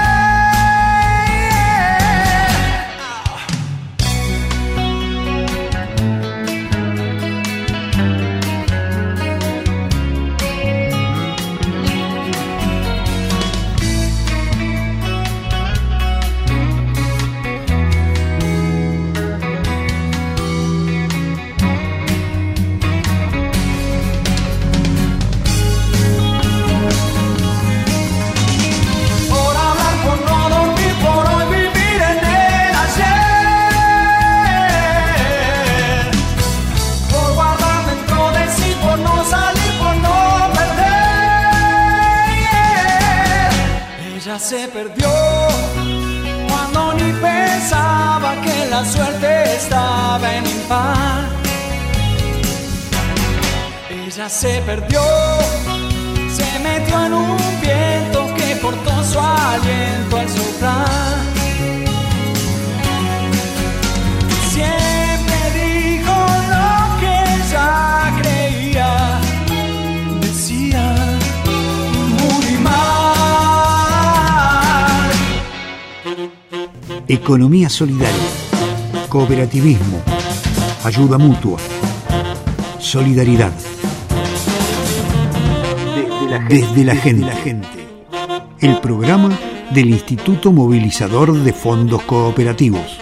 Por hablar, por no dormir, por hoy vivir en el ayer, por guardar dentro de sí, por no salir, por no perder. Ella se perdió cuando ni pensaba que la suerte estaba en impar. Ella se perdió, se metió en un viento que cortó su aliento al soplar. Siempre dijo lo que ella creía, decía muy mal. Economía solidaria, cooperativismo, ayuda mutua, solidaridad. Desde la gente. El programa del Instituto Movilizador de Fondos Cooperativos.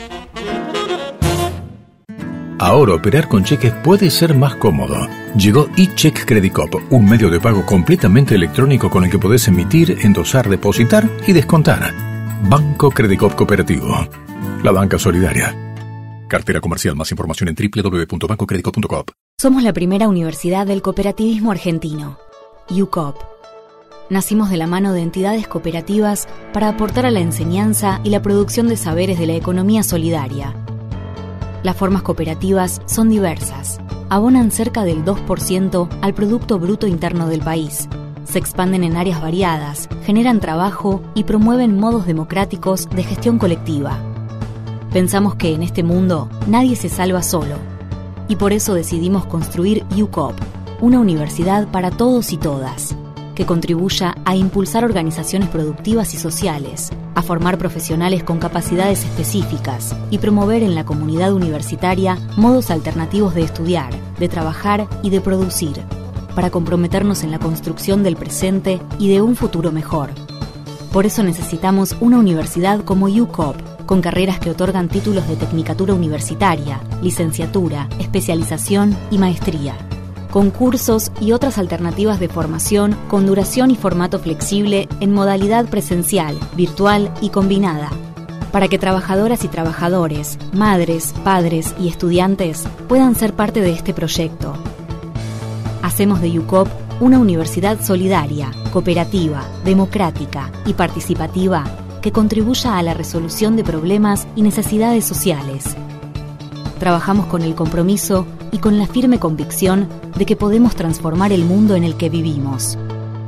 Ahora operar con cheques puede ser más cómodo. Llegó eCheck Credit Cop, un medio de pago completamente electrónico con el que podés emitir, endosar, depositar y descontar. Banco Credit Cop Cooperativo. La banca solidaria. Cartera comercial. Más información en www.bancocreditcop.com. Somos la primera universidad del cooperativismo argentino, UCOP. Nacimos de la mano de entidades cooperativas para aportar a la enseñanza y la producción de saberes de la economía solidaria. Las formas cooperativas son diversas. Abonan cerca del 2% al Producto Bruto Interno del país. Se expanden en áreas variadas, generan trabajo y promueven modos democráticos de gestión colectiva. Pensamos que en este mundo nadie se salva solo. Y por eso decidimos construir UCOP, una universidad para todos y todas, que contribuya a impulsar organizaciones productivas y sociales, a formar profesionales con capacidades específicas y promover en la comunidad universitaria modos alternativos de estudiar, de trabajar y de producir, para comprometernos en la construcción del presente y de un futuro mejor. Por eso necesitamos una universidad como UCOP, con carreras que otorgan títulos de tecnicatura universitaria, licenciatura, especialización y maestría, con cursos y otras alternativas de formación con duración y formato flexible en modalidad presencial, virtual y combinada, para que trabajadoras y trabajadores, madres, padres y estudiantes puedan ser parte de este proyecto. Hacemos de UCOP una universidad solidaria, cooperativa, democrática y participativa que contribuya a la resolución de problemas y necesidades sociales. Trabajamos con el compromiso y con la firme convicción de que podemos transformar el mundo en el que vivimos.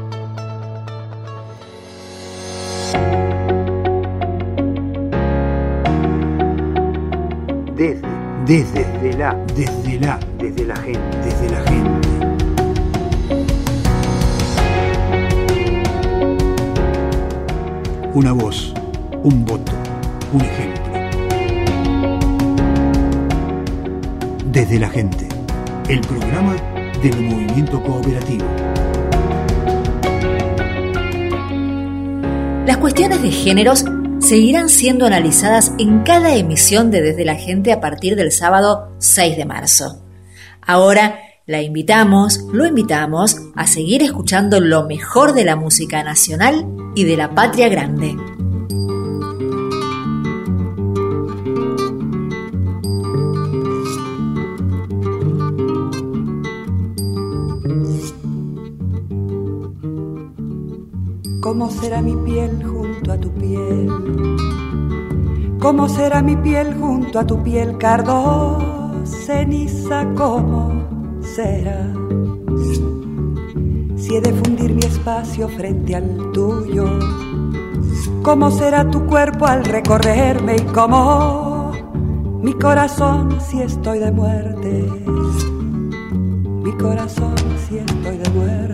Desde la gente. Una voz, un voto, un ejemplo. Desde la gente, el programa del movimiento cooperativo. Las cuestiones de géneros seguirán siendo analizadas en cada emisión de Desde la Gente a partir del sábado 6 de marzo. Ahora lo invitamos a seguir escuchando lo mejor de la música nacional y de la patria grande. ¿Cómo será mi piel junto a tu piel? ¿Cómo será mi piel junto a tu piel, cardo, ceniza? ¿Cómo será? Si he de fundir mi espacio frente al tuyo, ¿cómo será tu cuerpo al recorrerme? Y cómo mi corazón si estoy de muerte, mi corazón si estoy de muerte.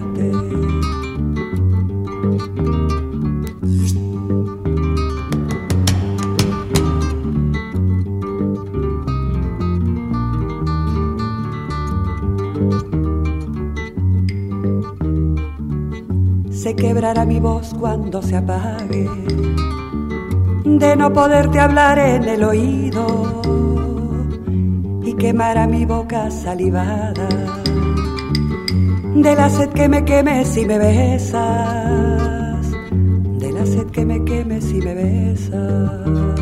Se quebrará mi voz cuando se apague, de no poderte hablar en el oído, y quemará mi boca salivada, de la sed que me queme si me besas, de la sed que me queme si me besas.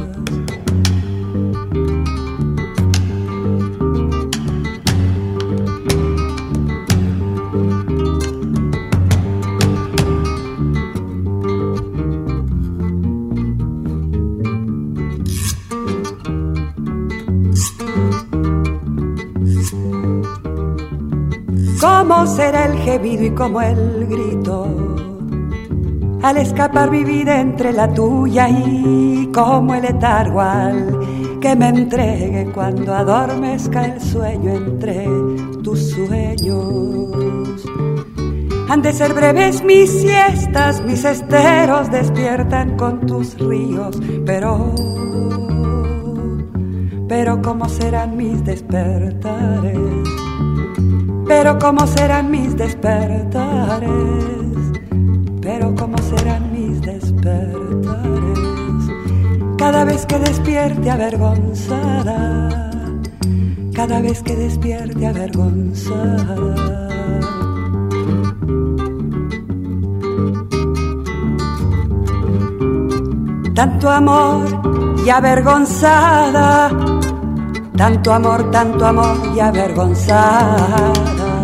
¿Cómo será el gemido y cómo el grito al escapar mi vida entre la tuya, y como el letargo al que me entregue cuando adormezca el sueño entre tus sueños? Han de ser breves mis siestas, mis esteros despiertan con tus ríos, pero ¿cómo serán mis despertares? Pero cómo serán mis despertares, pero cómo serán mis despertares, cada vez que despierte avergonzada, cada vez que despierte avergonzada. Tanto amor y avergonzada, tanto amor y avergonzada.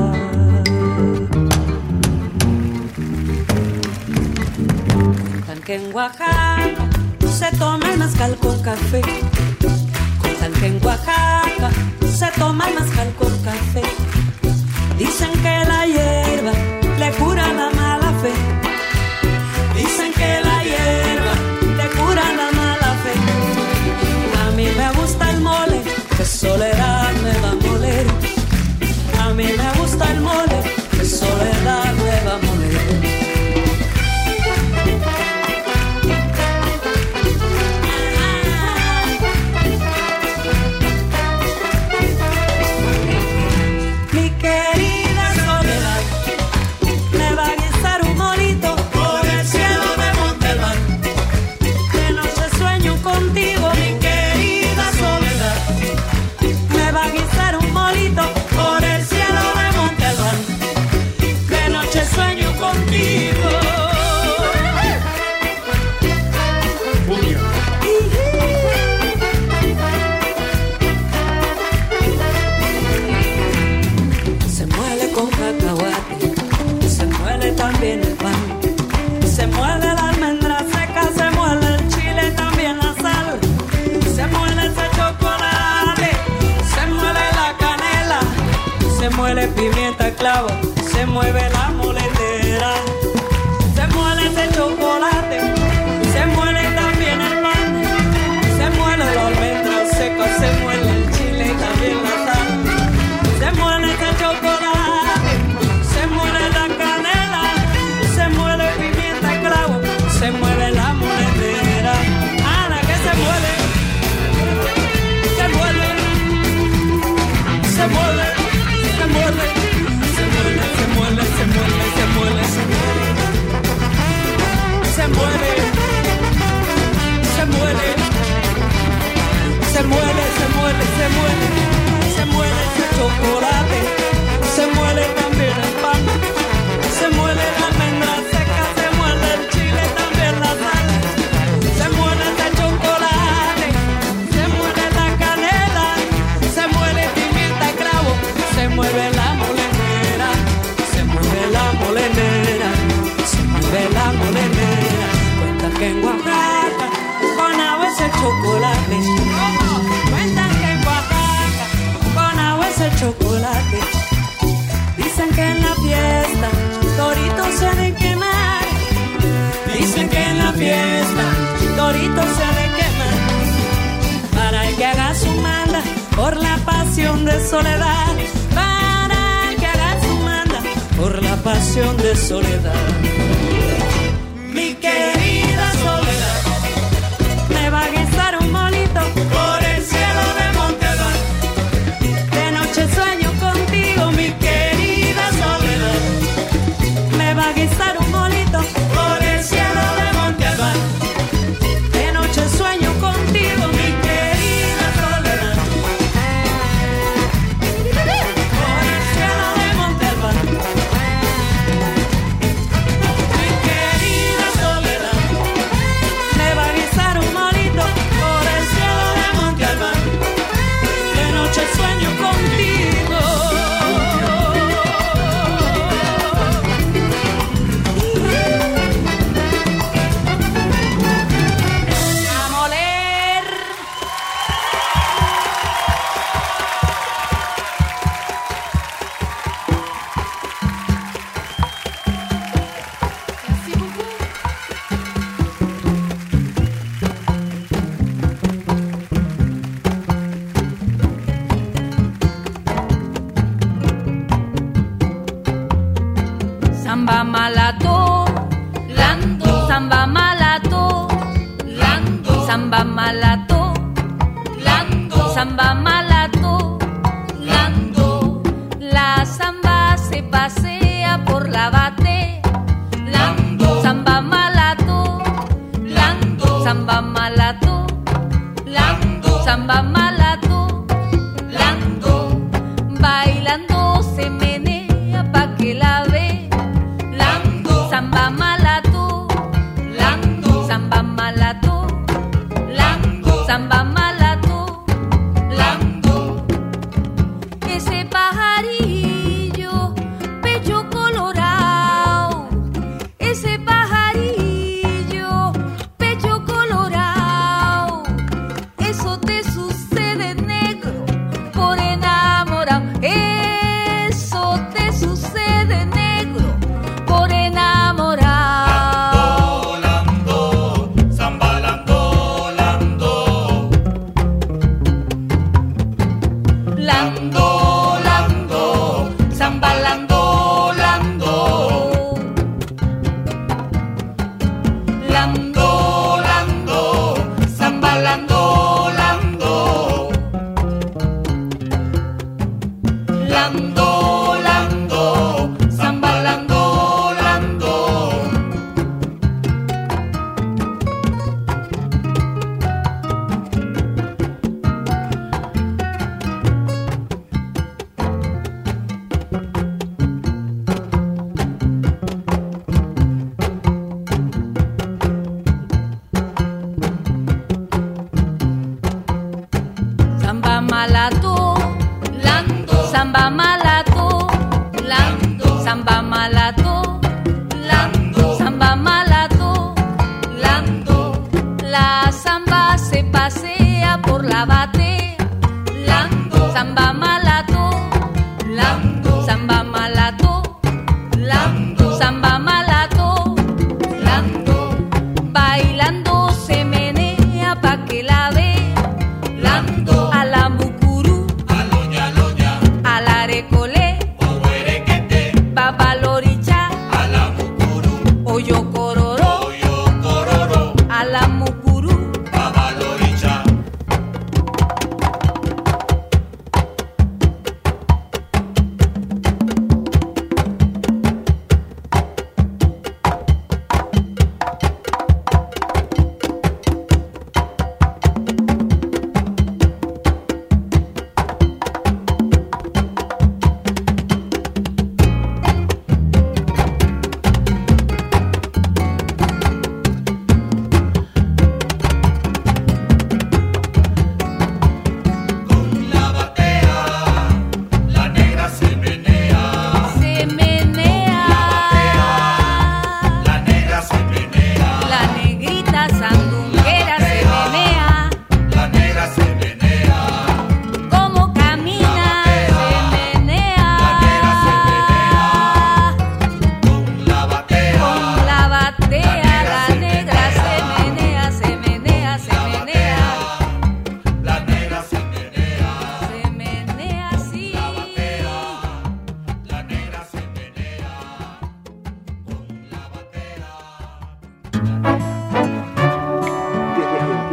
Contan que en Oaxaca se toma el mezcal con café. Contan que en Oaxaca se toma el mezcal con café. Dicen que la hierba le cura la mala fe. Dicen que la hierba le cura la mala fe. A mí me gusta el mole, que soledad me va a moler. A mí me gusta el mole, que soledad me va a moler. Mi querida soledad me va a guisar un molito por el cielo de Montalbán. De noche sueño contigo, mi querida soledad. Me va a guisar un molito por el cielo de Montalbán. De noche sueño contigo. Se muele con cacahuate, se muele también el pan. Se muele la almendra seca, se muele el chile, también la sal. Se muele ese chocolate, se muele la canela, se muele pimienta, clavo, se mueve la moletera. Se muele ese chocolate, se muele también el pan. Se muele la almendra seca, se muele el chile y también la sal. Se muele ese chocolate, se muele la canela, se muele pimienta, clavo, se muele la moletera. muele, se muele, se muele, se muele, se muele, se muele ese chocolate, se muele también el pan, se muele la almendra seca, se muele el chile, también la sal, se muele ese chocolate, se muele la canela, se muele pimienta y clavo, se mueve la molenera, se mueve la molenera, se mueve la molenera. Cuentan que en Oaxaca con agua ese chocolate, cuentan que en Oaxaca con agua ese chocolate. Dicen que en la fiesta toritos se han de quemar, dicen que en la fiesta toritos se han de quemar, para el que haga su manda por la pasión de soledad, para el que haga su manda por la pasión de soledad. Mi querida soledad, me va a guisar un molito por el cielo de Monte Albán. De noche sueño contigo, mi querida soledad, me va a guisar un molito por el cielo de Monte Albán. De noche sueño contigo, mi querida soledad, por el cielo de Monte Albán. Mi querida soledad, me va a guisar un molito por el cielo de Monte Albán. De noche sueño contigo. A moler. Samba malato, lando, samba malato, lando, samba malato, lando, samba malato, lando. La samba se pasea por la bate, lando, samba malato, lando, samba malato, lando, samba malato, lando. Bailando se menea pa' que la ve. Samba malato, lando, samba malato, lando, samba malato, lando.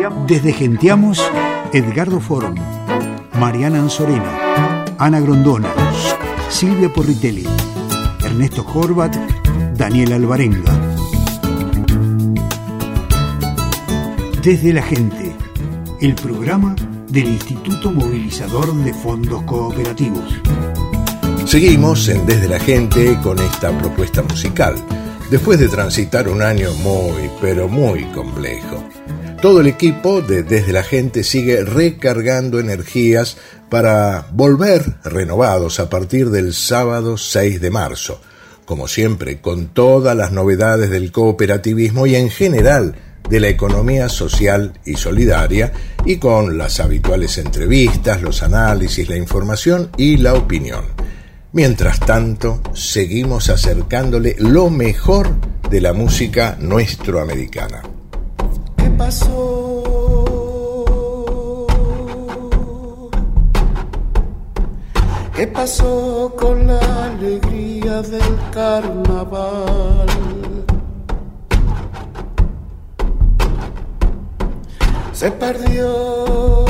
Desde Genteamos, Edgardo Form, Mariana Anzorena, Ana Grondona, Silvia Porritelli, Ernesto Horvat, Daniel Alvarenga. Desde la Gente, el programa del Instituto Movilizador de Fondos Cooperativos. Seguimos en Desde la Gente con esta propuesta musical, después de transitar un año muy, pero muy complejo. Todo el equipo de Desde la Gente sigue recargando energías para volver renovados a partir del sábado 6 de marzo, como siempre, con todas las novedades del cooperativismo y en general de la economía social y solidaria, y con las habituales entrevistas, los análisis, la información y la opinión. Mientras tanto, seguimos acercándole lo mejor de la música nuestroamericana. ¿Qué pasó? ¿Qué pasó con la alegría del carnaval? Se perdió.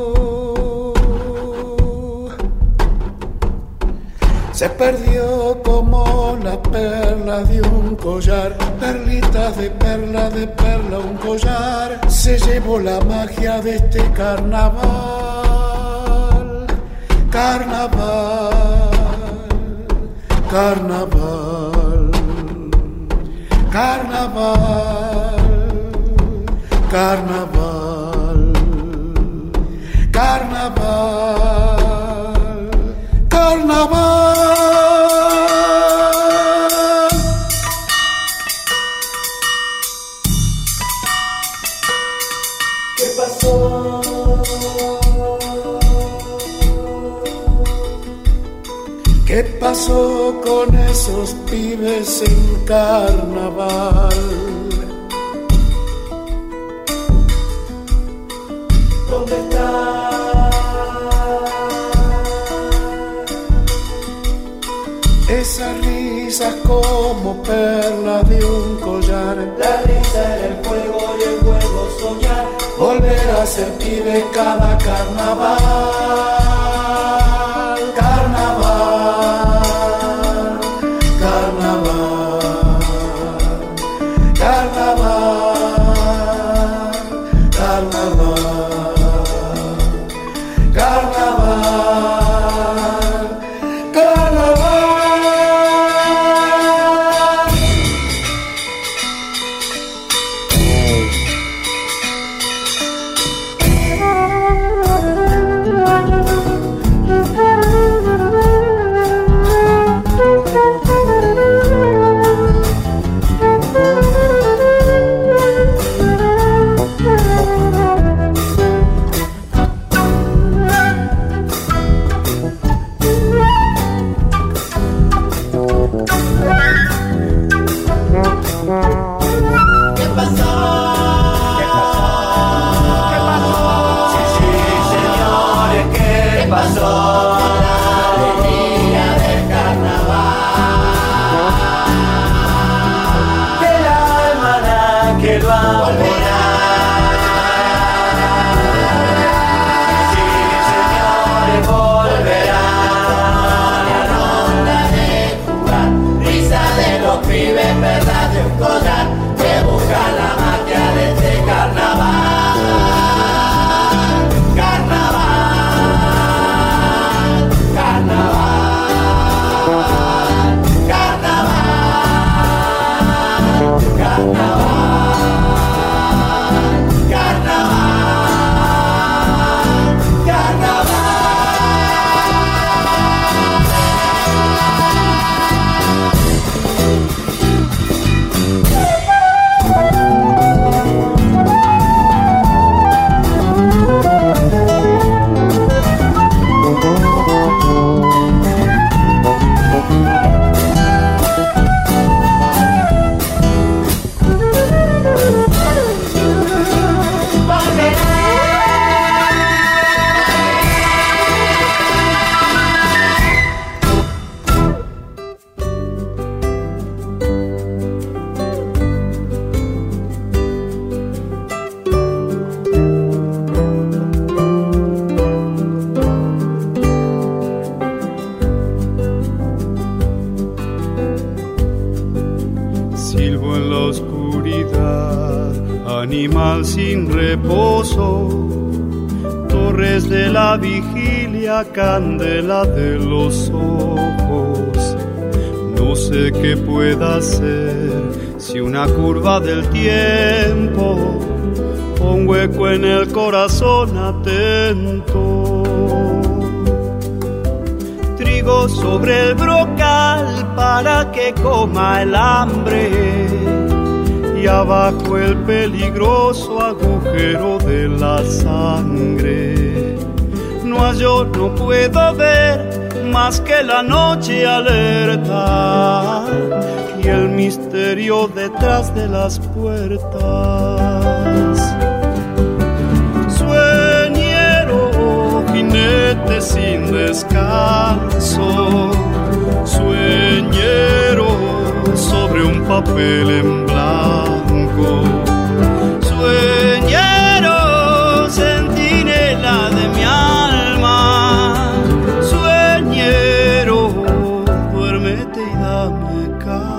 Se perdió como la perla de un collar, perlitas de perla, un collar. Se llevó la magia de este carnaval, carnaval, carnaval, carnaval, carnaval, carnaval, carnaval. ¿Qué pasó con esos pibes en carnaval? ¿Dónde están esas risas como perlas de un collar? La risa era el fuego y el juego soñar, volver a ser pibe cada carnaval. Carnaval, carnaval, carnaval, carnaval, carnaval, carnaval. en la oscuridad, animal sin reposo, torres de la vigilia, candela de los ojos. No sé qué pueda ser, si una curva del tiempo o un hueco en el corazón atento. Trigo sobre el brocal para que coma el hambre, y abajo el peligroso agujero de la sangre. No, yo no puedo ver más que la noche alerta y el misterio detrás de las puertas. Sueñero, jinete sin descanso, sueñero sobre un papel en blanco, sueñero, centinela de mi alma, sueñero, duérmete y dame calma.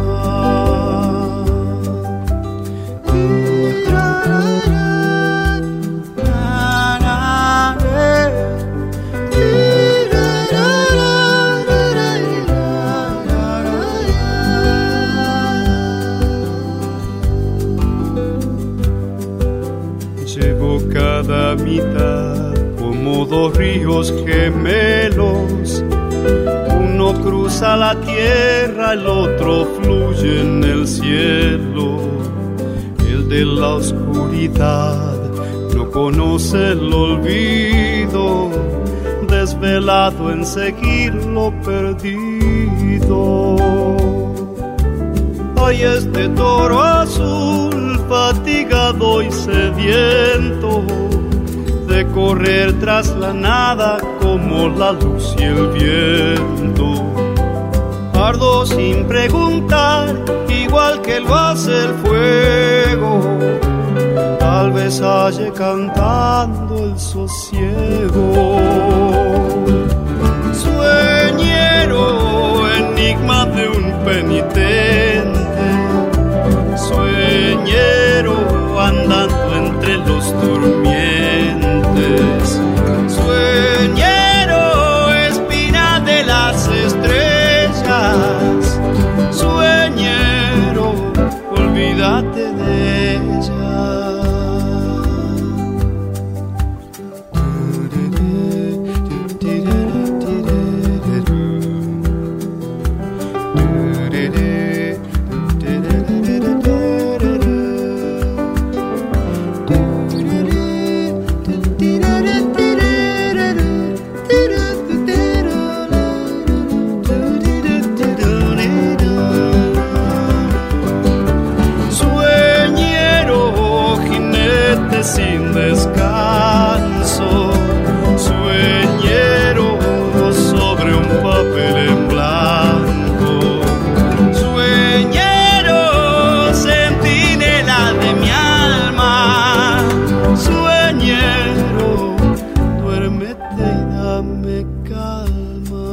Cada mitad como dos ríos gemelos, uno cruza la tierra, el otro fluye en el cielo. El de la oscuridad no conoce el olvido, desvelado en seguir lo perdido. Hay este toro azul, fatigado y sediento, de correr tras la nada como la luz y el viento. Ardo sin preguntar, igual que lo hace el fuego, tal vez halle cantando el sosiego. Sueñero, enigma de un penitente, sueñero andando entre los durmientes, sueñero, espina de las estrellas, sueñero, olvídate de ellas. Sin descanso, sueñero sobre un papel en blanco, sueñero, centinela de mi alma, sueñero, duérmete y dame calma.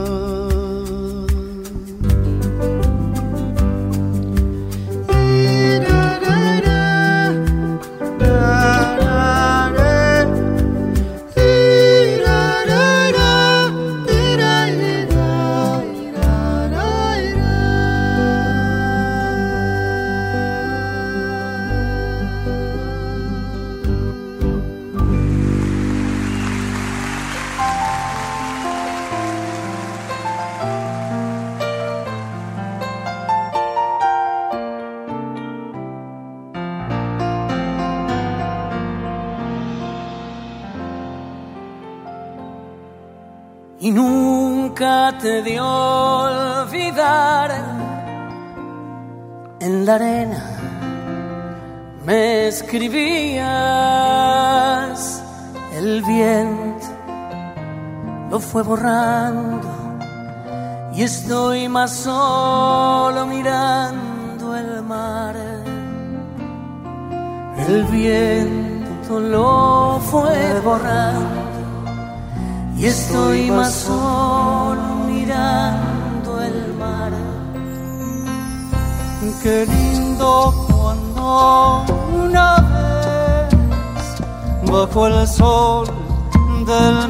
Y nunca te de olvidar, en la arena me escribías, el viento lo fue borrando y estoy más solo mirando el mar. El viento lo fue borrando y estoy más solo mirando el mar. Qué lindo cuando una vez bajo el sol del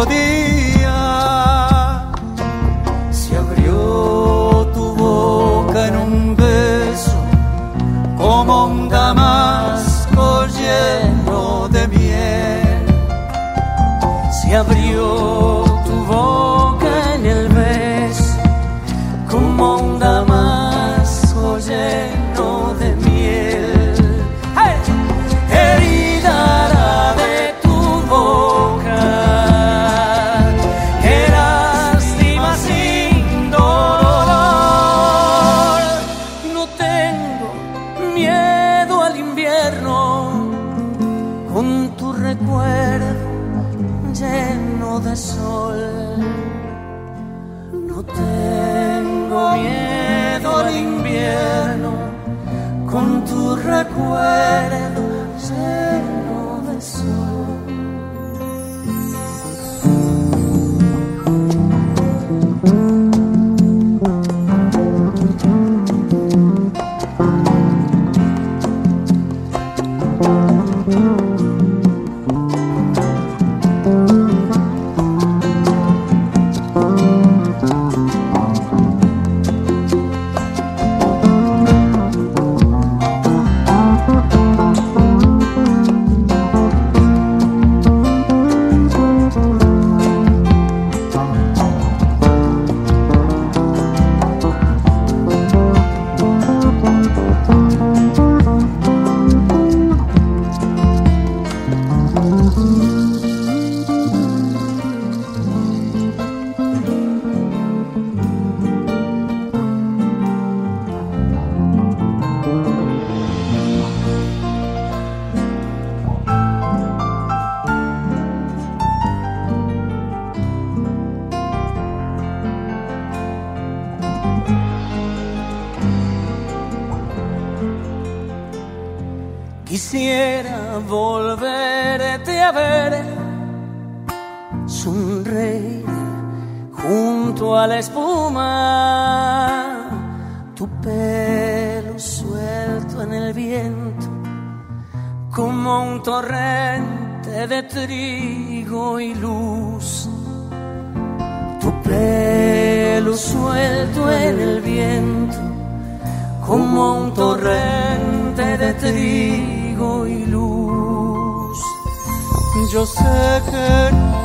mediodía se abrió tu boca en un beso como un damasco lleno de miel. Se abrió tu boca en el beso como un damasco lleno de miel. ¡Hey! Herida la de tu boca, que lástima sin dolor. No tengo miedo al invierno, con tu recuerdo lleno de sol. No tengo miedo al invierno, con tu recuerdo lleno de sol. Quisiera volverte a ver, sonreír junto a la espuma, tu pelo suelto en el viento, como un torrente de trigo y luz. Tu pelo suelto en el viento, como un torrente de trigo y luz. Yo sé que no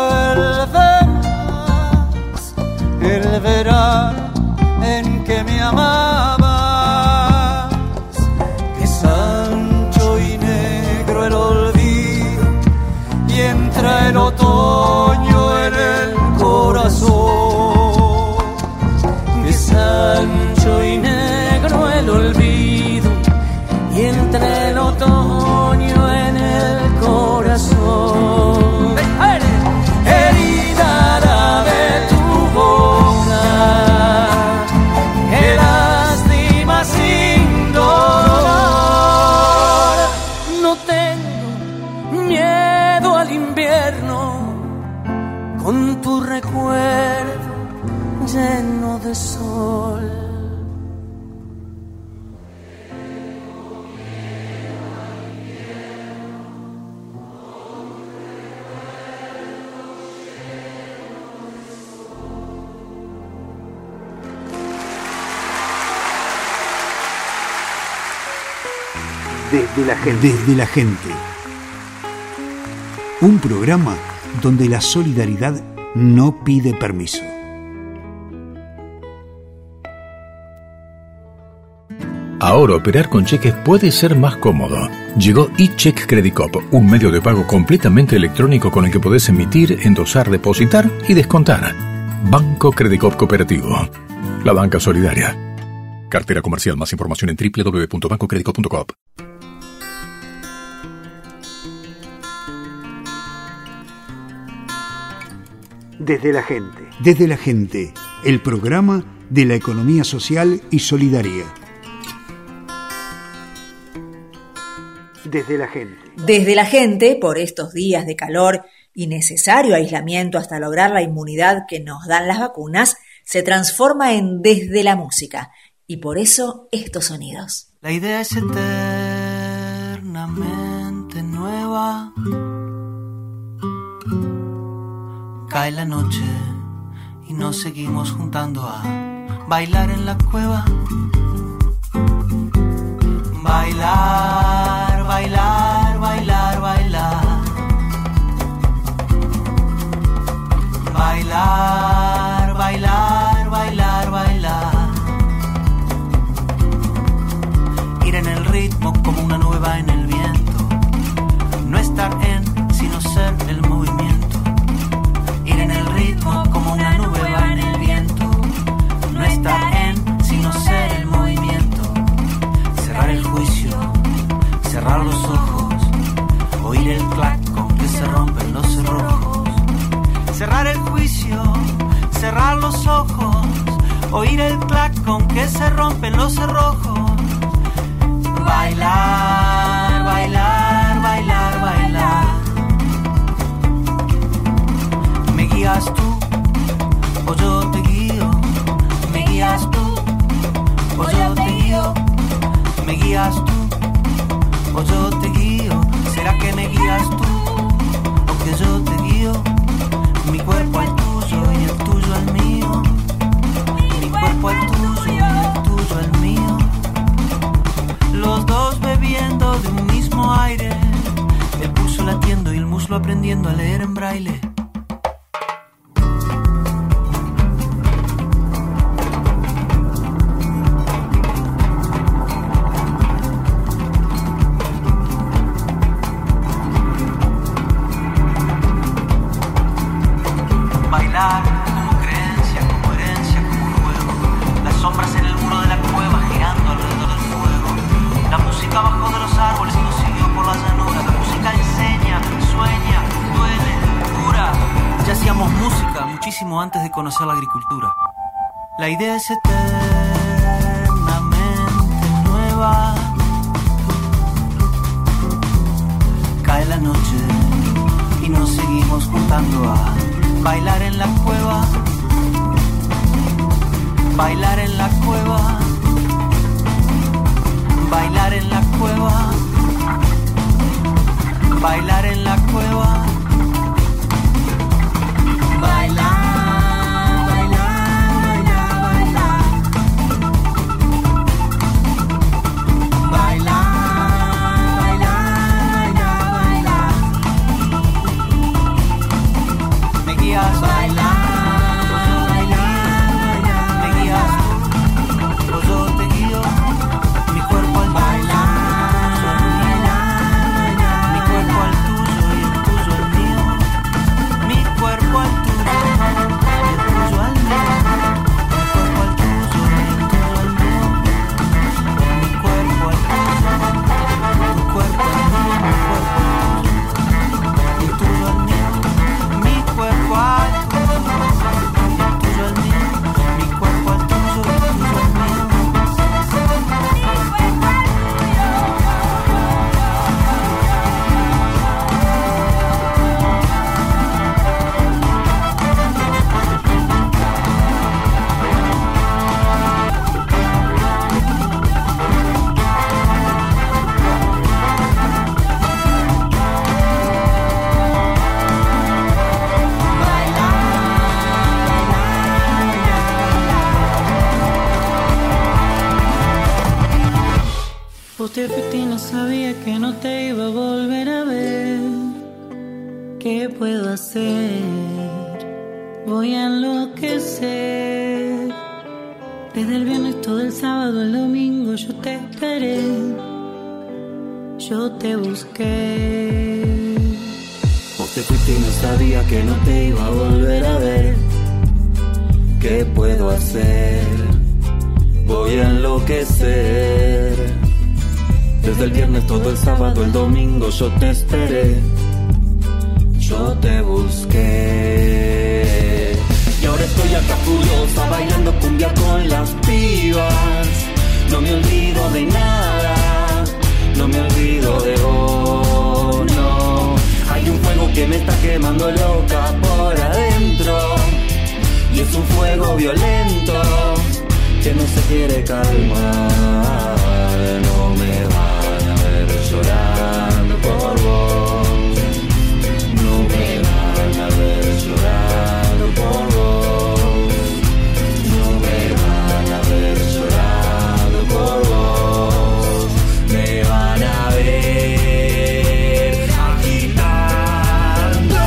vuelverás el verano en que me amabas, que es ancho y negro el olvido y entra el otoño en el corazón, que es ancho y negro el olvido y entre el otoño en el corazón. Herida la de tu boca, que lástima sin dolor. No tengo miedo al invierno, con tu recuerdo lleno de sol. Desde la gente. Desde la gente. Un programa donde la solidaridad no pide permiso. Ahora operar con cheques puede ser más cómodo. Llegó eCheck Credit Cop, un medio de pago completamente electrónico con el que podés emitir, endosar, depositar y descontar. Banco Credit Cop Cooperativo. La banca solidaria. Cartera comercial. Más información en www.bancocreditcop.com. Desde la gente. Desde la gente. El programa de la economía social y solidaria. Desde la gente. Desde la gente, por estos días de calor y necesario aislamiento hasta lograr la inmunidad que nos dan las vacunas, se transforma en Desde la música Y por eso estos sonidos. La idea es eternamente nueva. Cae la noche y nos seguimos juntando a bailar en la cueva. Bailar, bailar, bailar, bailar. Bailar, bailar, bailar, bailar. Ir en el ritmo como una nueva en el viento. No estar en, sino ser el movimiento. Ir en el ritmo como una nube va en el viento. No estar en, sino ser el movimiento. Cerrar el juicio, cerrar los ojos. Oír el clac con que se rompen los cerrojos. Cerrar el juicio, cerrar los ojos. Oír el clac con que se rompen los cerrojos. Bailar, bailar, bailar, bailar. Me guías tú, o yo te guío. Me guías tú, o yo te guío. Me guías tú, o yo te guío. ¿Será que me guías tú, o que yo te guío? Mi cuerpo al tuyo y el tuyo al mío. Mi cuerpo al tuyo y el tuyo al mío. Los dos bebiendo de un mismo aire. El pulso latiendo y el muslo aprendiendo a leer en braille. Bailar como creencia, como herencia, como juego. Las sombras en el muro de la cueva girando alrededor del fuego. La música bajó de los árboles y nos siguió por la llanura. La música enseña, sueña, duele, cura. Ya hacíamos música muchísimo antes de conocer la agricultura. La idea es eternamente nueva. Cae la noche y nos seguimos juntando a bailar en la cueva, bailar en la cueva, bailar en la cueva, bailar en la cueva, bailar, bailar, bailar, bailar, bailar, bailar, bailar. Me guías bailar, bailar, me guías tú, o yo te guío. Mi cuerpo al bailar, mi cuerpo al tuyo y el tuyo al mío. Mi cuerpo al tuyo y el tuyo al mío. Mi cuerpo al tuyo y el tuyo al mío. Mi cuerpo al tuyo, tu cuerpo al mío, mi cuerpo al tuyo y el tuyo al mío. Mi cuerpo al tuyo, el tuyo al mío. Mi cuerpo al tuyo, el tuyo al mío. Vos te fuiste y no sabía que no te iba a volver a ver. ¿Qué puedo hacer? Voy a enloquecer. Desde el viernes todo el sábado, el domingo yo te esperé. Yo te busqué. Vos te fuiste y no sabía que no te iba a volver a ver. ¿Qué puedo hacer? Voy a enloquecer. Desde el viernes todo el sábado, el domingo yo te esperé. Yo te busqué. Y ahora estoy acá furiosa bailando cumbia con las pibas. No me olvido de nada, no me olvido de vos, no. Hay un fuego que me está quemando loca por adentro. Y es un fuego violento que no se quiere calmar. No me van a ver llorando por vos. No me van a ver llorando por vos. No me van a ver llorando por vos. Me van a ver agitando.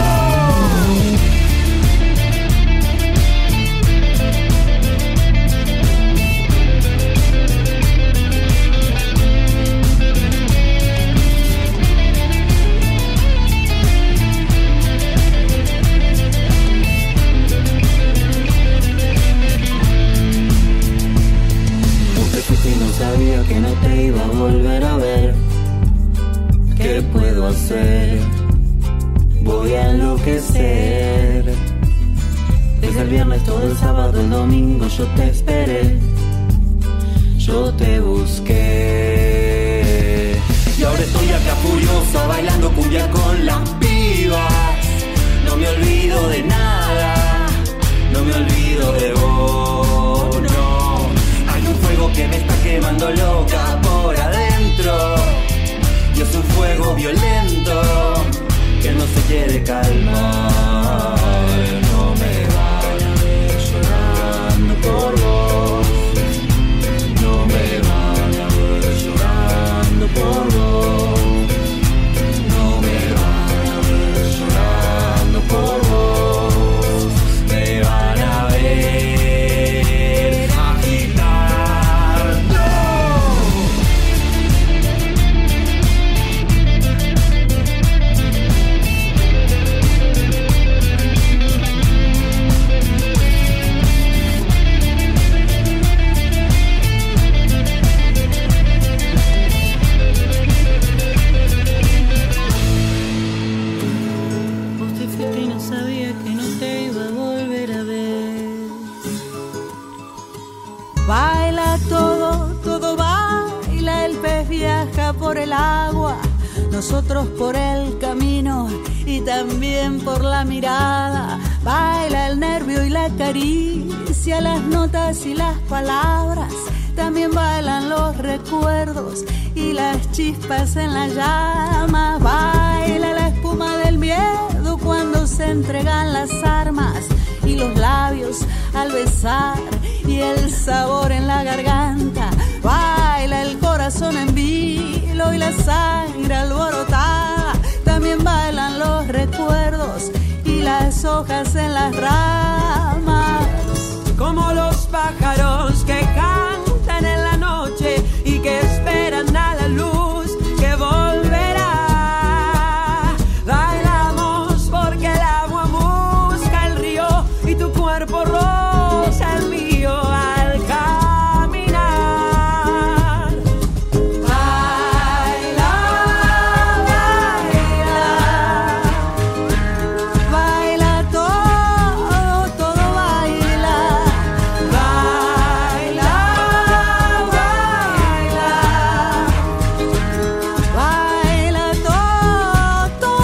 Sabía que no te iba a volver a ver. ¿Qué puedo hacer? Voy a enloquecer. Desde el viernes, todo el sábado, el domingo yo te esperé. Yo te busqué. Y ahora estoy acá furiosa bailando cumbia con las pibas. No me olvido de nada. No me olvido de vos, no. Hay un fuego que me está quemando loca por adentro. Y es un fuego violento que no se quiere calmar. No me van a ver llorando por vos. No me van a ver llorando por vos. No me van a ver llorando por vos. Me van a ver agitando. Vos te fuiste y no sabía que no te iba a volver a ver. Baila todo, todo baila, el pez viaja por el agua, nosotros por el camino y también por la mirada. Baila el nervio y la caricia, las notas y las palabras, también bailan los recuerdos y las chispas en la llama. Baila la espuma del miedo cuando se entregan las armas y los labios al besar y el sabor en la garganta. Baila el corazón en vilo y la sangre alborotada. También bailan los recuerdos y las hojas en las ramas. Como los pájaros que cantan en la noche y que esperan a la luz que volverá. Bailamos porque el agua busca el río y tu cuerpo roza el mío al caminar. Baila, baila, baila todo, todo baila. Baila, baila, baila todo,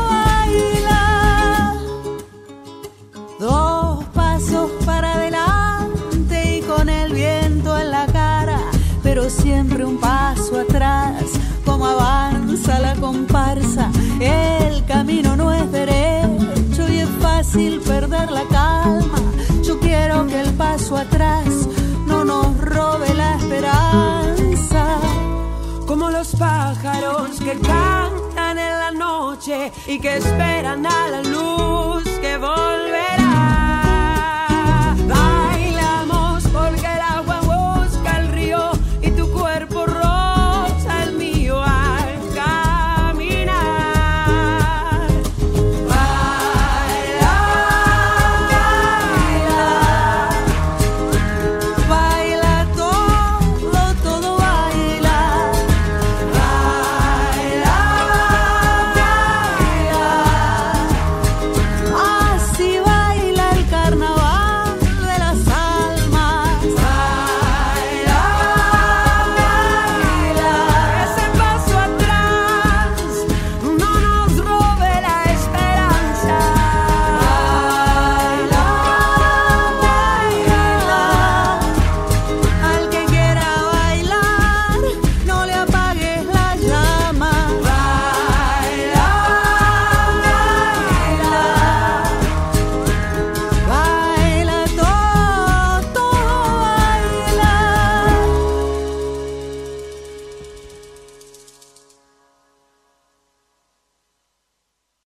todo baila. Dos pasos para adelante y con el viento en la cara, pero siempre un paso atrás, como avanza la comparsa. El camino no es derecho y es fácil perder la calma. Yo quiero que el paso atrás no nos robe la esperanza. Como los pájaros que cantan en la noche y que esperan a la luz que volverá.